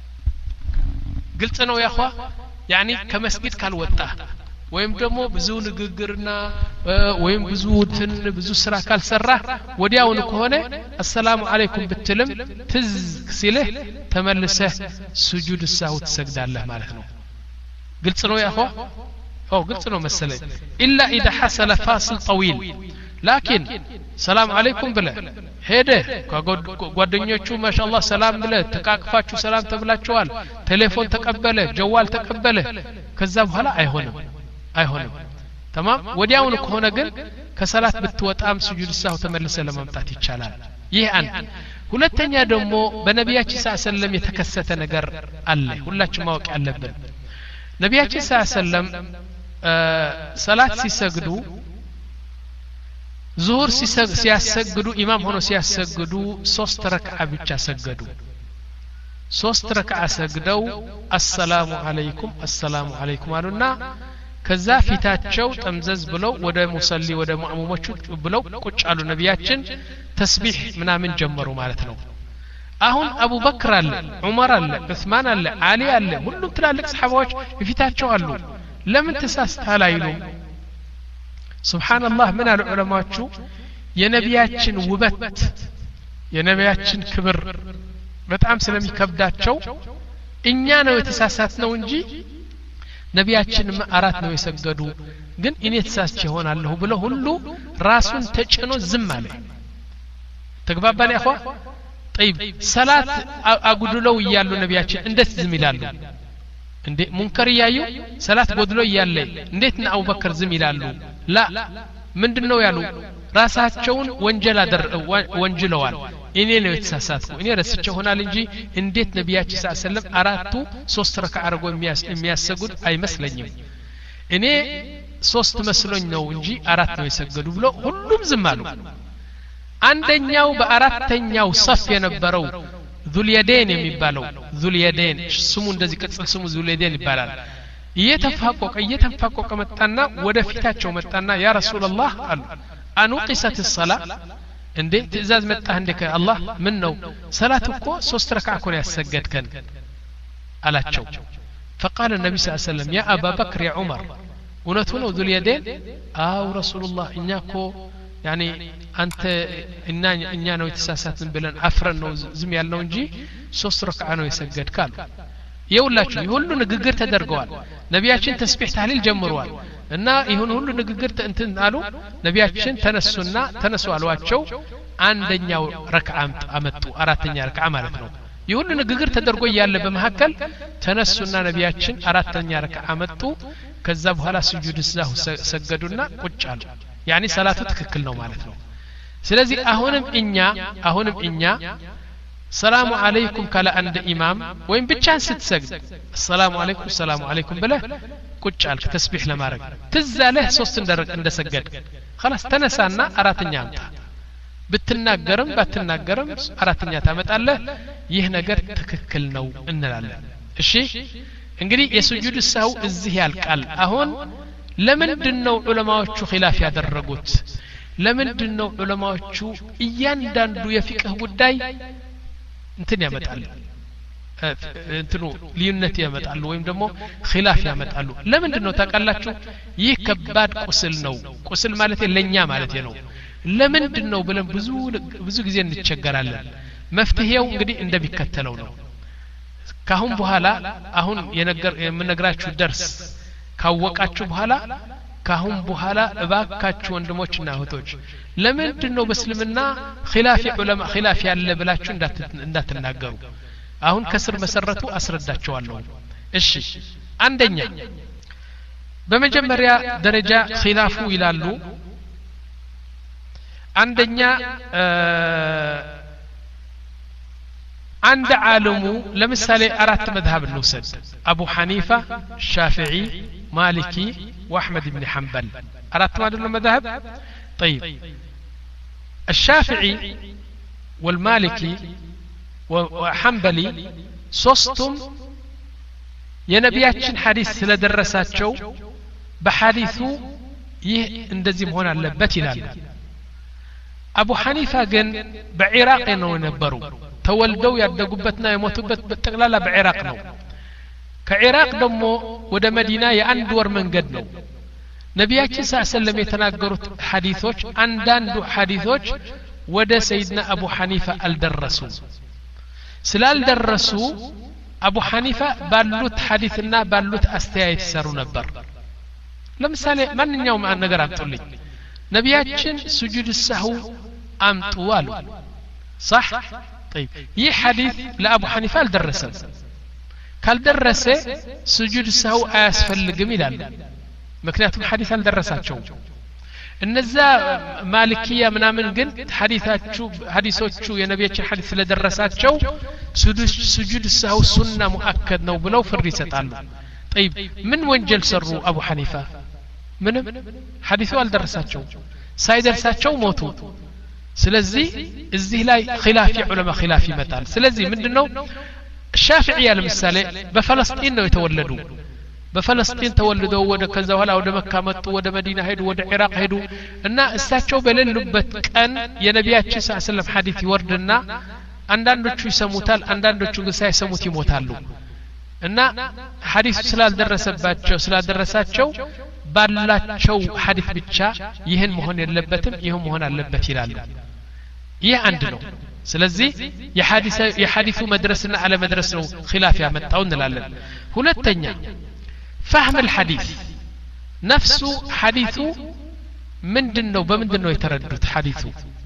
قلت انا يا اخوا يعني كمسجد قال وطه ወይም ደግሞ ብዙ ንግግርና ወይም ብዙ ትን ብዙ ስራ ካልሰራ ወዲያውኑ ከሆነ አሰላሙ አለይኩም ብትልም ትዝ ሲልህ ተመልሰህ ስጁድ ሳው ትሰግዳለህ ማለት ነው ግልጽ ነው ያኸዋ አው ግልጽ ነው መሰለኝ ኢላ اذا حصل فاصل طويل لكن ሰላም አለይኩም ብለ ሄደ ጓደኞቹ ማሻአላህ ሰላም ብለ ተቃቅፋችሁ ሰላም ተብላችኋል ቴሌፎን ተቀበለ ጀዋል ተቀበለ ከዛ በኋላ አይሆንም አይሆንም تمام ወዲያውኑ ከሆነ ግን ከሰላት ብትወጣም ስጁድ ሳው ተመልሰ ለማምጣት ይቻላል ይህ አንድ ሁለተኛ ደግሞ በነቢያችን ሰለላሁ ዐለይሂ ወሰለም የተከሰተ ነገር አለ ሁላችንም ማወቅ ያለብን ነቢያችን ሰለላሁ ዐለይሂ ወሰለም ሰላት ሲሰግዱ ዙሁር ሲያሰግዱ ኢማም ሆኖ ሲያሰግዱ ሶስት ረክዓ ብቻ ሰገዱ ሶስት ረክዓ ሰግደው አሰላሙ አለይኩም አሰላሙ አለይኩም አሉና ከዛ ፊታቸው ጠምዘዝ ብለው ወደ ሙሰሊ ወደ ሙእሙሞቹ ብለው ቁጭ አሉ ነቢያችን ተስቢህ ምናምን ጀመሩ ማለት ነው አሁን አቡበክር አለ ዑመር አለ ዑስማን አለ አሊ አለ ሁሉም ትላልቅ ሰሃባዎች ፊታቸው አሉ ለምን ተሳስተሃል አይሉም ሱብሃንአላህ ምን አሉ ዑለማዎቹ የነቢያችን ውበት የነቢያችን ክብር በጣም ስለሚከብዳቸው እኛ ነው የተሳሳትነው እንጂ ነቢያችን አራት ነው የሰገዱ ግን እኔ ተሳስቼ ሆናለሁ ብሎ ሁሉ ራሱን ተጭኖ ዝም አለ ተግባባን ያኸዋ طيب ሰላት አጉድለው ይያሉ ነቢያችን እንዴት ዝም ይላሉ እንዴ ሙንከር ያዩ ሰላት ጎድሎ ይያለ እንዴት ነው አቡበከር ዝም ይላሉ ላ ምንድነው ያሉ ራሳቸውን ወንጀል አደረ ወንጅለዋል እኔ ነው የተሳሳትኩ እኔ ረስቼ ሆናል እንጂ እንዴት ነቢያችን ሰለላሁ ዐለይሂ ወሰለም አራቱ ሶስት ረክዓ አርጎ የሚያሰግዱ አይመስለኝም እኔ ሶስት መስሎኝ ነው እንጂ አራት ነው የሰገዱ ብሎ ሁሉም ዝም አሉ አንደኛው በአራተኛው ሰፍ የነበረው ዙልየዴን የሚባለው ዙልየዴን ስሙ እንደዚህ ቅጽል ስሙ ዙልየዴን ይባላል እየተፋቆቀ እየተፋቆቀ መጣና ወደ ፊታቸው መጣና ያ ረሱላህ አሉ አንቂሰት الصلاه እንዴ ትእዛዝ መጣህ እንደ ከአላህ ምን ነው ሰላት እኮ ሶስት ረክዓ እኮ ያሰገድከን አላቸው فقال النبي صلى الله عليه وسلم يا ابا بكر يا عمر እውነቱ ነው ዙልየዴን አው ረሱላህ እኛኮ ያኒ አንተ እና እኛ ነው የተሳሳትን ብለን አፍረን ነው ዝም ያልነው እንጂ ሶስት ረክዓ ነው የሰገድካል ይውላችሁ ይሁሉ ንግግር ተደርገዋል ነቢያችን ተስቢህ ታህሊል ጀምረዋል እና ይሁን ሁሉ ንግግር እንትን አሉ ነቢያችን ተነሱና ተነሱ አሏቸው አንደኛው ረክዓ አመጡ አራተኛ ረክዓ ማለት ነው ይሁን ንግግር ተደርጎ ያለ በመሐከል ተነሱና ነቢያችን አራተኛ ረክዓ አመጡ ከዛ በኋላ ስጁድ ሰሁ ሰገዱና ቁጭ አሉ ያኒ ሰላቱ ትክክል ነው ማለት ነው ስለዚህ አሁንም እኛ አሁንም እኛ ሰላሙ አለይኩም ካለ አንድ ኢማም ወይም ብቻን ስትሰግድ ሰላሙ አለይኩም ሰላሙ አለይኩም ብለህ ቁጭ አልክ ተስቢህ ለማድረግ ትዝ አለህ ሶስት እንደረቅ እንደሰገድ خلاص ተነሳና አራተኛ አምጣ ብትናገርም ባትናገርም አራተኛ ታመጣለህ ይህ ነገር ትክክል ነው እንላለን እሺ እንግዲህ የሱጁድ ሰው እዚህ ያልቃል አሁን ለምንድነው ዑለማዎቹ ኺላፍ ያደረጉት ለምንድነው ዑለማዎቹ እያንዳንዱ የፍቅህ ጉዳይ እንትን ያመጣሉ እንትኑ ልዩነት ያመጣሉ ወይም ደግሞ ኺላፍ ያመጣሉ ለምንድነው ታቃላችሁ ይህ ከባድ ቁስል ነው ቁስል ማለት ለኛ ማለት ነው ለምንድነው ብለን ብዙ ብዙ ጊዜ እንቸገራለን መፍትሄው እንግዲህ እንደሚከተለው ነው ካሁን በኋላ አሁን የነገር የምነግራችሁ ደርስ ካወቃችሁ በኋላ ካሁን በኋላ እባካችሁ ወንድሞችና እህቶች ለምንድነው በእስልምና ኺላፍ ዑለማ ኺላፍ ያለ ብላችሁ እንዳትናገሩ አሁን ከስር መሰረቱ አስረዳቸዋለሁ እሺ አንደኛ በመጀመሪያ ደረጃ ኺላፉ ይላሉ አንደኛ عند عالمو لمثال أرات مذهب النوسد أبو حنيفة الشافعي مالكي وأحمد بن حنبل أرات ما دون مذهب طيب الشافعي والمالكي وحنبلي صوستم يا نبياتشن حديث سلا درساتشو بحديثو يه اندزم هنا اللبت لال أبو حنيفة جن بعراق نبرو ተወልደው ያደጉበትና የሞቱበት በጠቅላላ በኢራቅ ነው ከኢራቅ ደግሞ ወደ መዲና የአንድ ወር መንገድ ነው ነቢያችን ሰለላሁ የተናገሩት ሐዲሶች አንዳንዱ ሐዲሶች ወደ ሰይድና አቡ ሐኒፋ አልደረሱ ስላልደረሱ አቡ ሐኒፋ ባሉት ሐዲስና ባሉት አስተያየት ሰሩ ነበር ለምሳሌ ማንኛውም ነገር አምጡልኝ ነቢያችን ስጁድ ሰሁ አምጡ አሉ صح طيب ይህ ሐዲስ ለአቡ ሐኒፋ አልደረሰም ካልደረሰ ስጁድ ሰው አያስፈልግም ይላል ምክንያቱም ሐዲስ አልደረሳቸው እነዛ ማሊኪያ ምናምን ግን ሐዲሳቹ ሐዲሶቹ የነቢያችን ሐዲስ ስለደረሳቸው ስጁድ ሰው ሱና ሙአከድ ነው ብለው ፍርድ ይሰጣሉ طيب ምን ወንጀል ሰሩ አቡ ሐኒፋ ምንም ሐዲሱ አልደረሳቸው ሳይደርሳቸው ሞቱ ስለዚህ እዚህ ላይ ኺላፍ የዑለማ ኺላፍ ይመጣል ስለዚህ ምንድነው ሻፊዒያ ለምሳሌ በፈለስጢን ነው የተወለዱ በፈለስጢን ተወልደው ወደ ከዛ በኋላ ወደ መካ መጡ ወደ መዲና ሄዱ ወደ ኢራቅ ሄዱ እና እሳቸው በሌሉበት ቀን የነቢያችን ሰለላሁ ዐለይሂ ወሰለም ሐዲስ ይወርድና አንዳንዶቹ ይሰሙታል አንዳንዶቹ ግን ሳይሰሙት ይሞታሉ እና ሐዲስ ስላልደረሰባቸው ስላልደረሳቸው ባላቸው ሐዲስ ብቻ ይህን መሆን የለበትም ይህን መሆን አለበት ይላሉ ይህ አንድ ነው ስለዚህ የሐዲስ የሐዲሱ መድረስና አለ መድረስ ነው ኺላፍ ያመጣው እንላለን ሁለተኛ فهم الحديث نفسه حديثه ምንድነው በምንድነው የተረዱት ሐዲሱ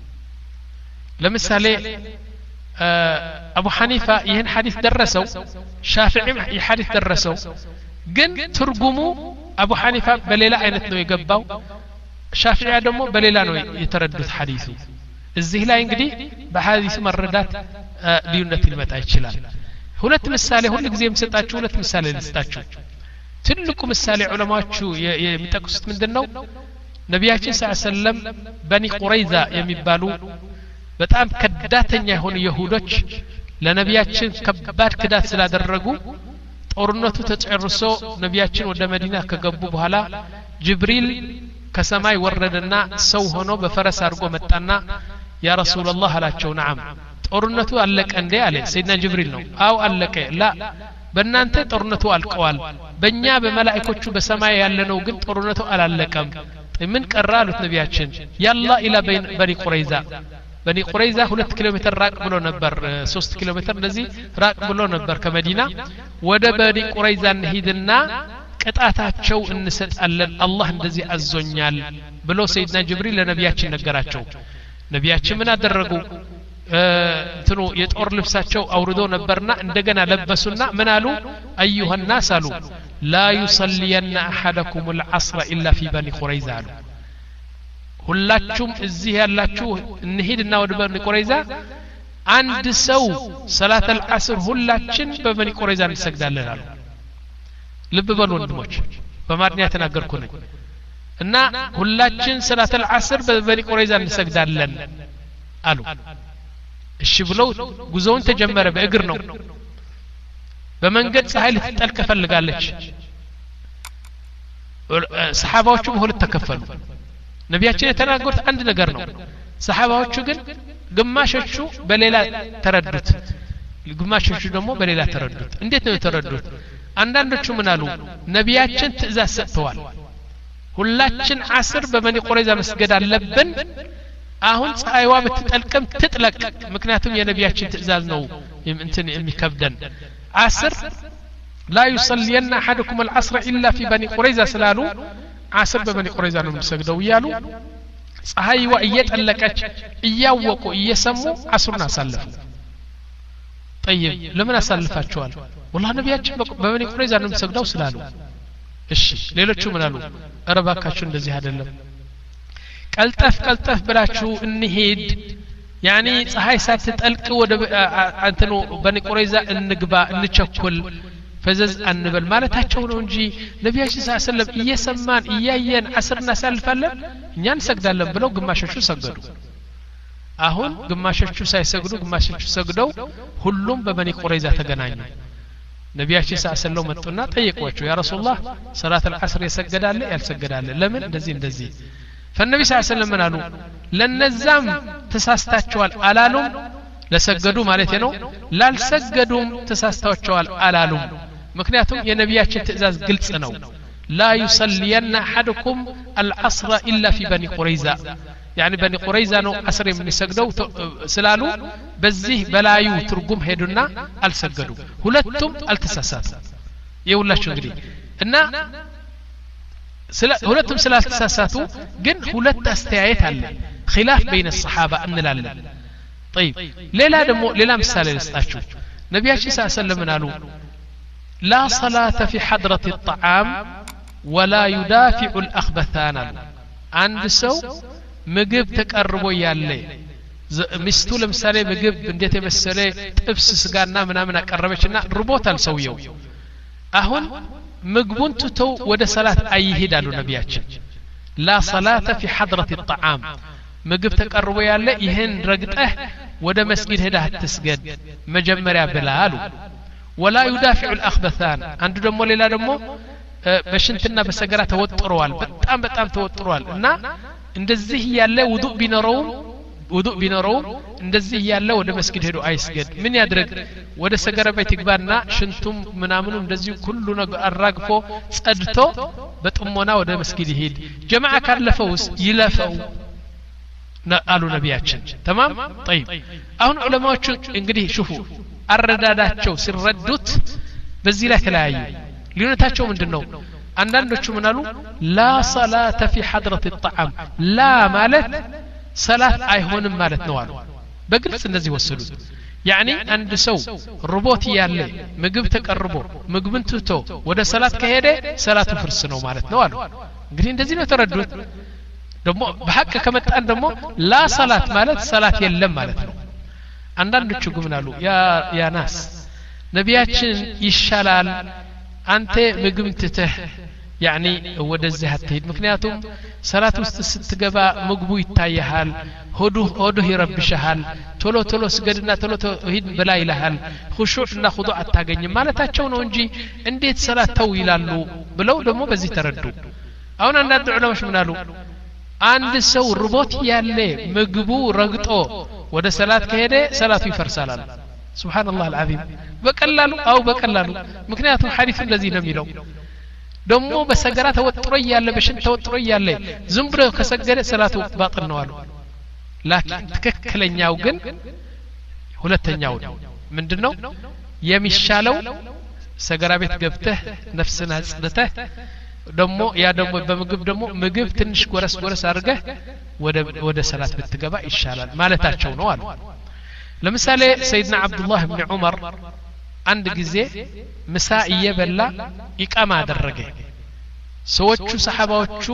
ለምሳሌ አቡ ሐኒፋ ይህን ሐዲስ ደረሰው ሻፊዒም ይህ ሐዲስ ደረሰው ግን ትርጉሙ አቡ ሐኒፋ በሌላ አይነት ነው የገባው ሻፊዒያ ደግሞ በሌላ ነው የተረዱት ሐዲሱ እዚህ ላይ እንግዲህ በሐዲሱ መረዳት ልዩነት ሊመጣ ይችላል ሁለት ምሳሌ ሁሉ ጊዜ የምሰጣችሁ ሁለት ምሳሌ ልስጣችሁ ትልቁ ምሳሌ ዑለማዎቹ የሚጠቅሱት ምንድነው ነቢያችን ሰለላሁ ዐለይሂ ወሰለም በኒ ቁረይዛ የሚባሉ በጣም ከዳተኛ የሆኑ ይሁዶች ለነቢያችን ከባድ ክዳት ስላደረጉ ጦርነቱ ተጨርሶ ነቢያችን ወደ መዲና ከገቡ በኋላ ጅብሪል ከሰማይ ወረደና ሰው ሆኖ በፈረስ አድርጎ መጣና ያ ረሱላህ አላቸው ነዓም ጦርነቱ አለቀ እንዴ አለ ሰይድና ጅብሪል ነው አው አለቀ ላ በእናንተ ጦርነቱ አልቀዋል በእኛ በመላእክቶቹ በሰማይ ያለነው ግን ጦርነቱ አላለቀም ምን ቀራ አሉት ነቢያችን ያላ ኢላ በኒ ቁረይዛ በኒ ቁረይዛ ሁለት ኪሎ ሜትር ራቅ ብሎ ነበር ሶስት ኪሎ ሜትር እንደዚህ ራቅ ብሎ ነበር ከመዲና ወደ በኒ ቁረይዛ እንሂድና ቅጣታቸው እንሰጣለን አላህ እንደዚህ አዞኛል ብሎ ሰይድና ጅብሪል ለነቢያችን ነገራቸው ነቢያችን ምን አደረጉ እንትኑ የጦር ልብሳቸው አውርዶ ነበርና እንደገና ለበሱና ምን አሉ አዩሃ الناس አሉ لا يصلين احدكم العصر الا في بني قريظه አሉ ሁላችሁም እዚህ ያላችሁ እንሂድና ወደ በኒ ቁረይዛ አንድ ሰው ሰላት العصر ሁላችን በበኒ ቁረይዛ እንሰግዳለን አሉ ልብ በሉ ወንድሞች በማድኒያ ተናገርኩ ነኝ እና ሁላችን ሰላት العصر በበኒ ቁረይዛ እንሰግዳለን አሉ እሺ ብለው ጉዞውን ተጀመረ በእግር ነው በመንገድ ፀሐይ ልትጠልቅ ፈልጋለች ሰሃባዎቹ በሁለት ተከፈሉ ነቢያችን የተናገሩት አንድ ነገር ነው ሰሃባዎቹ ግን ግማሾቹ በሌላ ተረዱት ግማሾቹ ደግሞ በሌላ ተረዱት እንዴት ነው የተረዱት አንዳንዶቹ ምን አሉ ነቢያችን ትእዛዝ ሰጥተዋል ሁላችን አስር በበኒ ቁረይዛ መስገድ አለብን አሁን ፀሐይዋ ብትጠልቅም ትጥለቅ ምክንያቱም የነቢያችን ትእዛዝ ነው እንትን የሚከብደን አስር لا يصلين احدكم العصر الا في بني قريظه ስላሉ አስር በበኒ ቁረይዛ ነው የሚሰግደው ይያሉ ፀሐይዋ እየጠለቀች እያወቁ እየሰሙ አስሩን አሳለፉ طيب ለምን አሳልፋቸዋል والله ነቢያችን በበኒ ቁረይዛ ነው የሚሰግደው ስላሉ እሺ ሌሎቹ ምን አሉ አረባካችሁ እንደዚህ አይደለም ቀልጠፍ ቀልጠፍ ብላችሁ እንሄድ ያኒ ፀሐይ ሳትጠልቅ ወደ አንተኑ በኒ ቁረይዛ እንግባ እንቸኩል ፈዘዝ አንበል ማለታቸው ነው እንጂ ነብያችን ሰለላሁ ዐለይሂ ወሰለም እየሰማን እያየን አስርና ሳልፋለን እኛን ሰግዳለን ብለው ግማሾቹ ሰገዱ አሁን ግማሾቹ ሳይሰግዱ ግማሾቹ ሰግደው ሁሉም በበኒ ቁረይዛ ተገናኙ ነብያችን ሰለላሁ ዐለይሂ ወሰለም መጡና ጠየቋቸው ያ ረሱላህ ሰላት አልዓስር የሰገዳለ ያልሰገዳለ ለምን እንደዚህ እንደዚህ فالنبي صلى الله عليه وسلم قالوا لنزام تساستاچوال አላሉም ለሰገዱ ማለት ነው ላልሰገዱም ተሳስታቸዋል አላሉም ምክንያቱም የነብያችን ትእዛዝ ግልጽ ነው لا يصلين احدكم العصر الا في بني قريظه يعني بني قريظه ነው አስር የሚሰግደው ስላሉ በዚህ በላዩ ትርጉም ሄዱና አልሰገዱ ሁለቱም አልተሳሳቱ ይውላችሁ እንግዲህ እና ሁለቱም ስላልተሳሳቱ ግን ሁለት አስተያየት አለ خلاف بين الصحابه እንላለን طيب ሌላ ደግሞ ሌላ ምሳሌ ልስጣችሁ ነብያችን ሰለላሁ ዐለይሂ ወሰለም አሉ لا صلاة في حضرة الطعام ولا يدافع الأخبثان عند سو ምግብ ተቀርቦ ያለ ሚስቱ ለምሳሌ ምግብ እንዴት የመሰለ ጥብስ ስጋና ምናምን አቀረበችና ርቦታል ሰውየው አሁን ምግቡን ትተው ወደ ሰላት አይሄዳሉ ነብያችን لا صلاة في حضرة الطعام ምግብ ተቀርቦ ያለ ይሄን ረግጠህ ወደ መስጊድ ሄደህ አትስገድ መጀመሪያ ብላሉ ولا يدافع الأخبثان አንዱ ደግሞ ሌላ ደግሞ በሽንትና በሰገራ ተወጥሯል በጣም በጣም ተወጥሯል እና እንደዚህ ያለ ውዱእ ቢኖረው ውዱእ ቢኖረው እንደዚህ ያለ ወደ መስጊድ ሄዶ አይስገድ ምን ያድርግ ወደ ሰገራ ቤት ይግባና ሽንቱም ምናምኑ እንደዚህ ሁሉ ነገር አራግፎ ጸድቶ በጥሞና ወደ መስጊድ ይሄድ ጀማዓ ካለፈውስ ይለፈው አሉ ነብያችን تمام طيب አሁን ዑለማዎቹ እንግዲህ ሽፉ አረዳዳቸው ሲረዱት በዚህ ላይ ተለያዩ ልዩነታቸው ምንድነው አንዳንዶቹ ምን አሉ لا صلاة في حضرة الطعام لا ማለት ሰላት አይሆንም ማለት ነው አሉ በግልጽ እንደዚህ ወሰዱት يعني አንድ ሰው ሩቦት ያለ ምግብ ተቀርቦ ምግብን ትቶ ወደ ሰላት ከሄደ ሰላቱ ፍርስ ነው ማለት ነው አሉ እንግዲህ እንደዚህ ነው ተረዱት ደግሞ በሐቅ ከመጣን ደግሞ ላ ሰላት ማለት ሰላት የለም ማለት ነው አንዳንዶቹ ግን አሉ ያ ያ ናስ ነብያችን ይሻላል አንተ ምግብ ትተህ يعني ወደዚህ አትሄድ ምክንያቱም ሰላት ውስጥ ስትገባ ምግቡ ይታያል ሆዱ ሆዱ ይረብሻል ቶሎ ቶሎ ስገድና ቶሎ ሂድ በላ ይልሃል ኹሹዕና ኹዱዕ አታገኝ ማለታቸው ነው እንጂ እንዴት ሰላት ተው ይላሉ ብለው ደግሞ በዚህ ተረዱ አሁን አንዳንድ ዑለማዎች ምን አሉ አንድ ሰው ርቦት ያለ ምግቡ ረግጦ ወደ ሰላት ከሄደ ሰላቱ ይፈርሳል አሉ ሱብሃንአላህ አልዓዚም በቀላሉ አው በቀላሉ ምክንያቱም ሐዲስ እንደዚህ ነው የሚለው ደሞ በሰገራ ተወጥሮ ያለ በሽን ተወጥሮ ያለ ዝም ብሎ ከሰገደ ሰላቱ ባጥል ነው አሉ ላኪን ትክክለኛው ግን ሁለተኛው ምንድነው የሚሻለው ሰገራ ቤት ገብተህ ነፍስን አጽድተህ ደሞ ያ ደሞ በምግብ ደሞ ምግብ ትንሽ ጎረስ ጎረስ አድርገህ ወደ ወደ ሰላት ብትገባ ይሻላል ማለታቸው ነው አሉ ለምሳሌ ሰይድና አብዱላህ ኢብኑ ዑመር አንድ ጊዜ ምሳ እየበላ ኢቃማ አደረገ ሰዎቹ ሰሃባዎቹ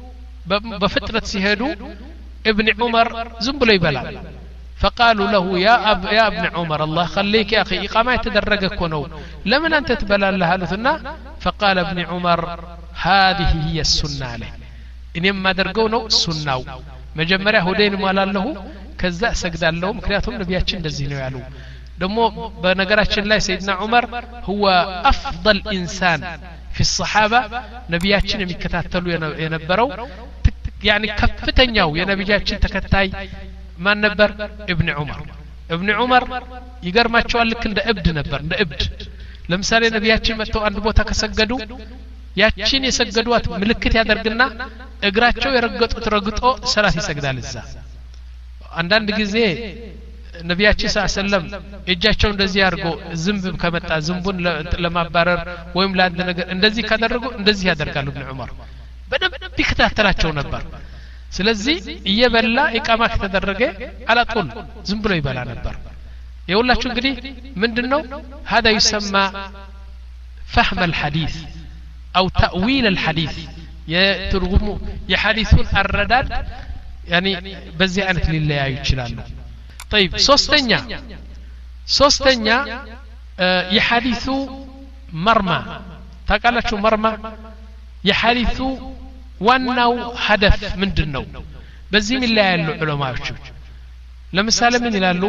በፍጥነት ሲሄዱ ابن عمر ዝም ብሎ ይበላል فقالوا له يا أب يا ابن عمر الله خليك يا اخي اقامه يتدرج እኮ ነው ለምን አንተ ትበላለህ አሉትና فقال ابن عمر هذه هي السنه عليه እኔም ማደርገው ነው ሱናው መጀመሪያ ሆዴን ማላለሁ ከዛ ሰግዳለሁ ምክንያቱም ነብያችን እንደዚህ ነው ያሉ ደሞ በነገራችን ላይ ሰይድና ዑመር هو افضل انسان في الصحابه ነብያችን የሚከታተሉ የነበረው يعني كفتኛው የነብያችን ተከታይ ማን ነበር ابن عمر ابن عمر ይገርማቸዋል ልክ እንደ እብድ ነበር እንደ እብድ ለምሳሌ ነብያችን መጥተው አንድ ቦታ ከሰገዱ ያቺን የሰገዱት ምልክት ያደርግና እግራቸው የረገጡት ረግጦ ሰላት ይሰግዳል እዛ አንዳንድ ጊዜ ነብያችን ሰለላሁ እጃቸው እንደዚህ አድርጎ ዝንብ ከመጣ ዝንቡን ለማባረር ወይም ለአንድ ነገር እንደዚህ ካደረጉ እንደዚህ ያደርጋሉ ابن عمر በደንብ ይከታተላቸው ነበር ስለዚህ እየበላ ኢቃማ ከተደረገ አላጡል ዝም ብሎ ይበላ ነበር ይኸውላችሁ እንግዲህ ምንድነው هذا يسمى فهم الحديث أو تأويل الحديث يترجم يحدثون الرداد يعني بزي أنت لله يجلال طيب سوستنيا سوستنيا اه يحدثوا مرمى تقالت شو مرمى يحدثوا وانو هدف من دنو بزي من الله يلو علماء لمثال من يلالو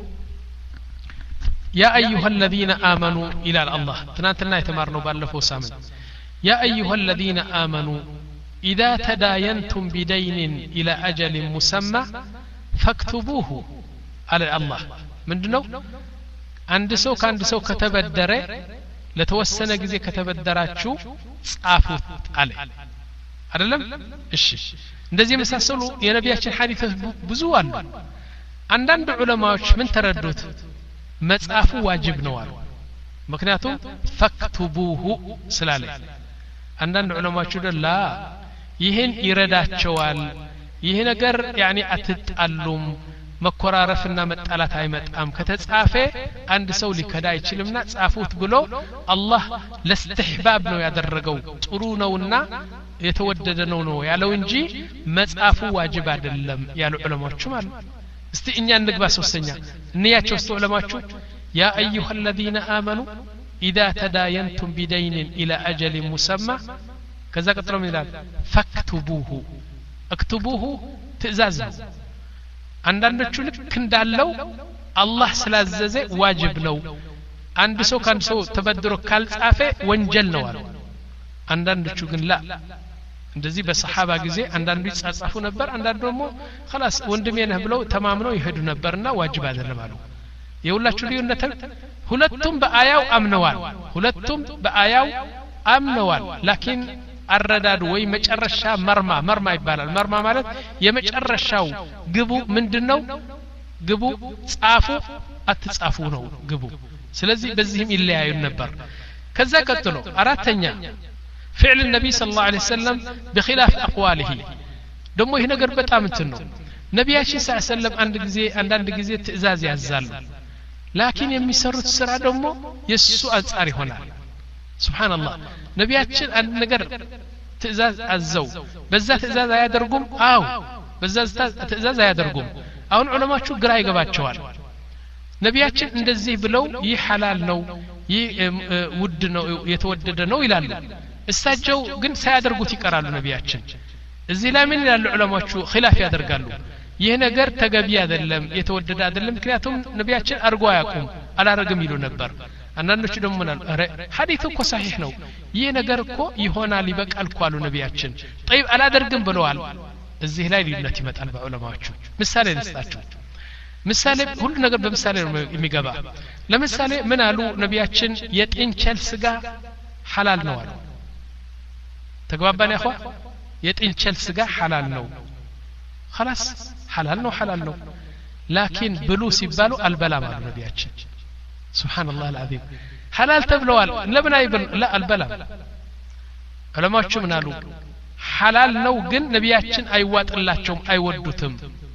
يا أيها الذين آمنوا إلى الله تناتلنا يتمارنوا بالفو سامن يا أيها الذين آمنوا إذا تداينتم بدين إلى أجل مسمى فاكتبوه على الله من دنو عند سو كان سو كتب الدري لتوسن جزي كتب الدراتشو صافوت عليه አይደለም እሺ እንደዚህ መሳሰሉ የነቢያችን ሐዲስ ብዙ አሉ አንዳንድ ዑለማዎች ምን ተረዱት መጻፉ ዋጅብ ነው አሉ ምክንያቱም ፈክቱቡሁ ስላለ አንዳንድ ዑለማዎች ደላ ይሄን ይረዳቸዋል ይሄ ነገር ያኒ አትጣሉም መኮራረፍና መጣላት አይመጣም ከተጻፈ አንድ ሰው ሊከዳ አይችልምና ጻፉት ብሎ አላህ ለስተህባብ ነው ያደረገው ጥሩ ነውና የተወደደ ነው ነው ያለው እንጂ መጻፉ ዋጅብ አይደለም ያሉ ዑለማዎችም አሉ እስቲ እኛ እንግባ ሶስተኛ እንያቸው እስቲ ዑለማዎቹ ያ አዩሃ الذين آمنوا إذا تداينتم بدين إلى أجل مسمى كذا قطرم ይላል فاكتبوه اكتبوه ትእዛዝ ነው አንዳንዶቹ ልክ እንዳለው አላህ ስላዘዘ ዋጅብ ነው አንድ ሰው ካንድ ሰው ተበድሮ ካልጻፈ ወንጀል ነው አሉ አንዳንዶቹ ግን ላ እንደዚህ በሰሃባ ጊዜ አንዳንዱ ይጻጻፉ ነበር አንዳንዱ ደግሞ خلاص ወንድሜ ነህ ብለው ተማምነው ይሄዱ ነበርና ዋጅብ አይደለም አሉ የሁላችሁ ልዩነት ሁለቱም በአያው አምነዋል ሁለቱም በአያው አምነዋል ላኪን አረዳዱ ወይ መጨረሻ መርማ መርማ ይባላል መርማ ማለት የመጨረሻው ግቡ ምንድነው ግቡ ጻፉ አትጻፉ ነው ግቡ ስለዚህ በዚህም ይለያዩ ነበር ከዛ ቀጥሎ አራተኛ فعل النبي صلى الله عليه وسلم بخلاف أقواله دمو هنا قرب بتام تنو نبي صلى الله عليه وسلم عند جزء عند عند جزء تزاز يعزل لكن يمي سرت سرعة دمو يسوع أزاري هنا سبحان الله نبي أشل عند نجر تزاز الزو بزات تزاز يا درقم أو بزات تزاز يا درقم أو العلماء شو قراي قبات شوال نبي أشل عند الزي بلو يحلال نو يود نو يتودد نو إلى استاجوا ግን ሳያደርጉት ይቀራሉ ነቢያችን እዚህ ላይ ምን ይላሉ ዑለማዎቹ ኺላፍ ያደርጋሉ ይሄ ነገር ተገቢ አይደለም የተወደደ አይደለም ምክንያቱም ነቢያችን አርጎ አያውቁም አላረግም ይሉ ነበር አንዳንዶቹ ደግሞ ምናል አረ ሐዲሱ እኮ صحيح ነው ይሄ ነገር እኮ ይሆናል ይበቃል እኮ አሉ ነቢያችን طيب አላደርግም ብለዋል እዚህ ላይ ልዩነት ይመጣል በዑለማዎቹ ምሳሌ ልስጣችሁ ምሳሌ ሁሉ ነገር በምሳሌ ነው የሚገባ ለምሳሌ ምን አሉ ነቢያችን የጥንቸል ስጋ ሐላል ነው አሉ تقبلنا يا اخوة يتنشل سجا حلال نو خلاص حلال نو حلال نو لكن بلو سيبالو البلا مع النبيات سبحان الله العظيم حلال تبلوال لبنا يبل لا البلا علماء شو منالو حلال نو جن نبياتشن اي وات اللهشم اي ودوتم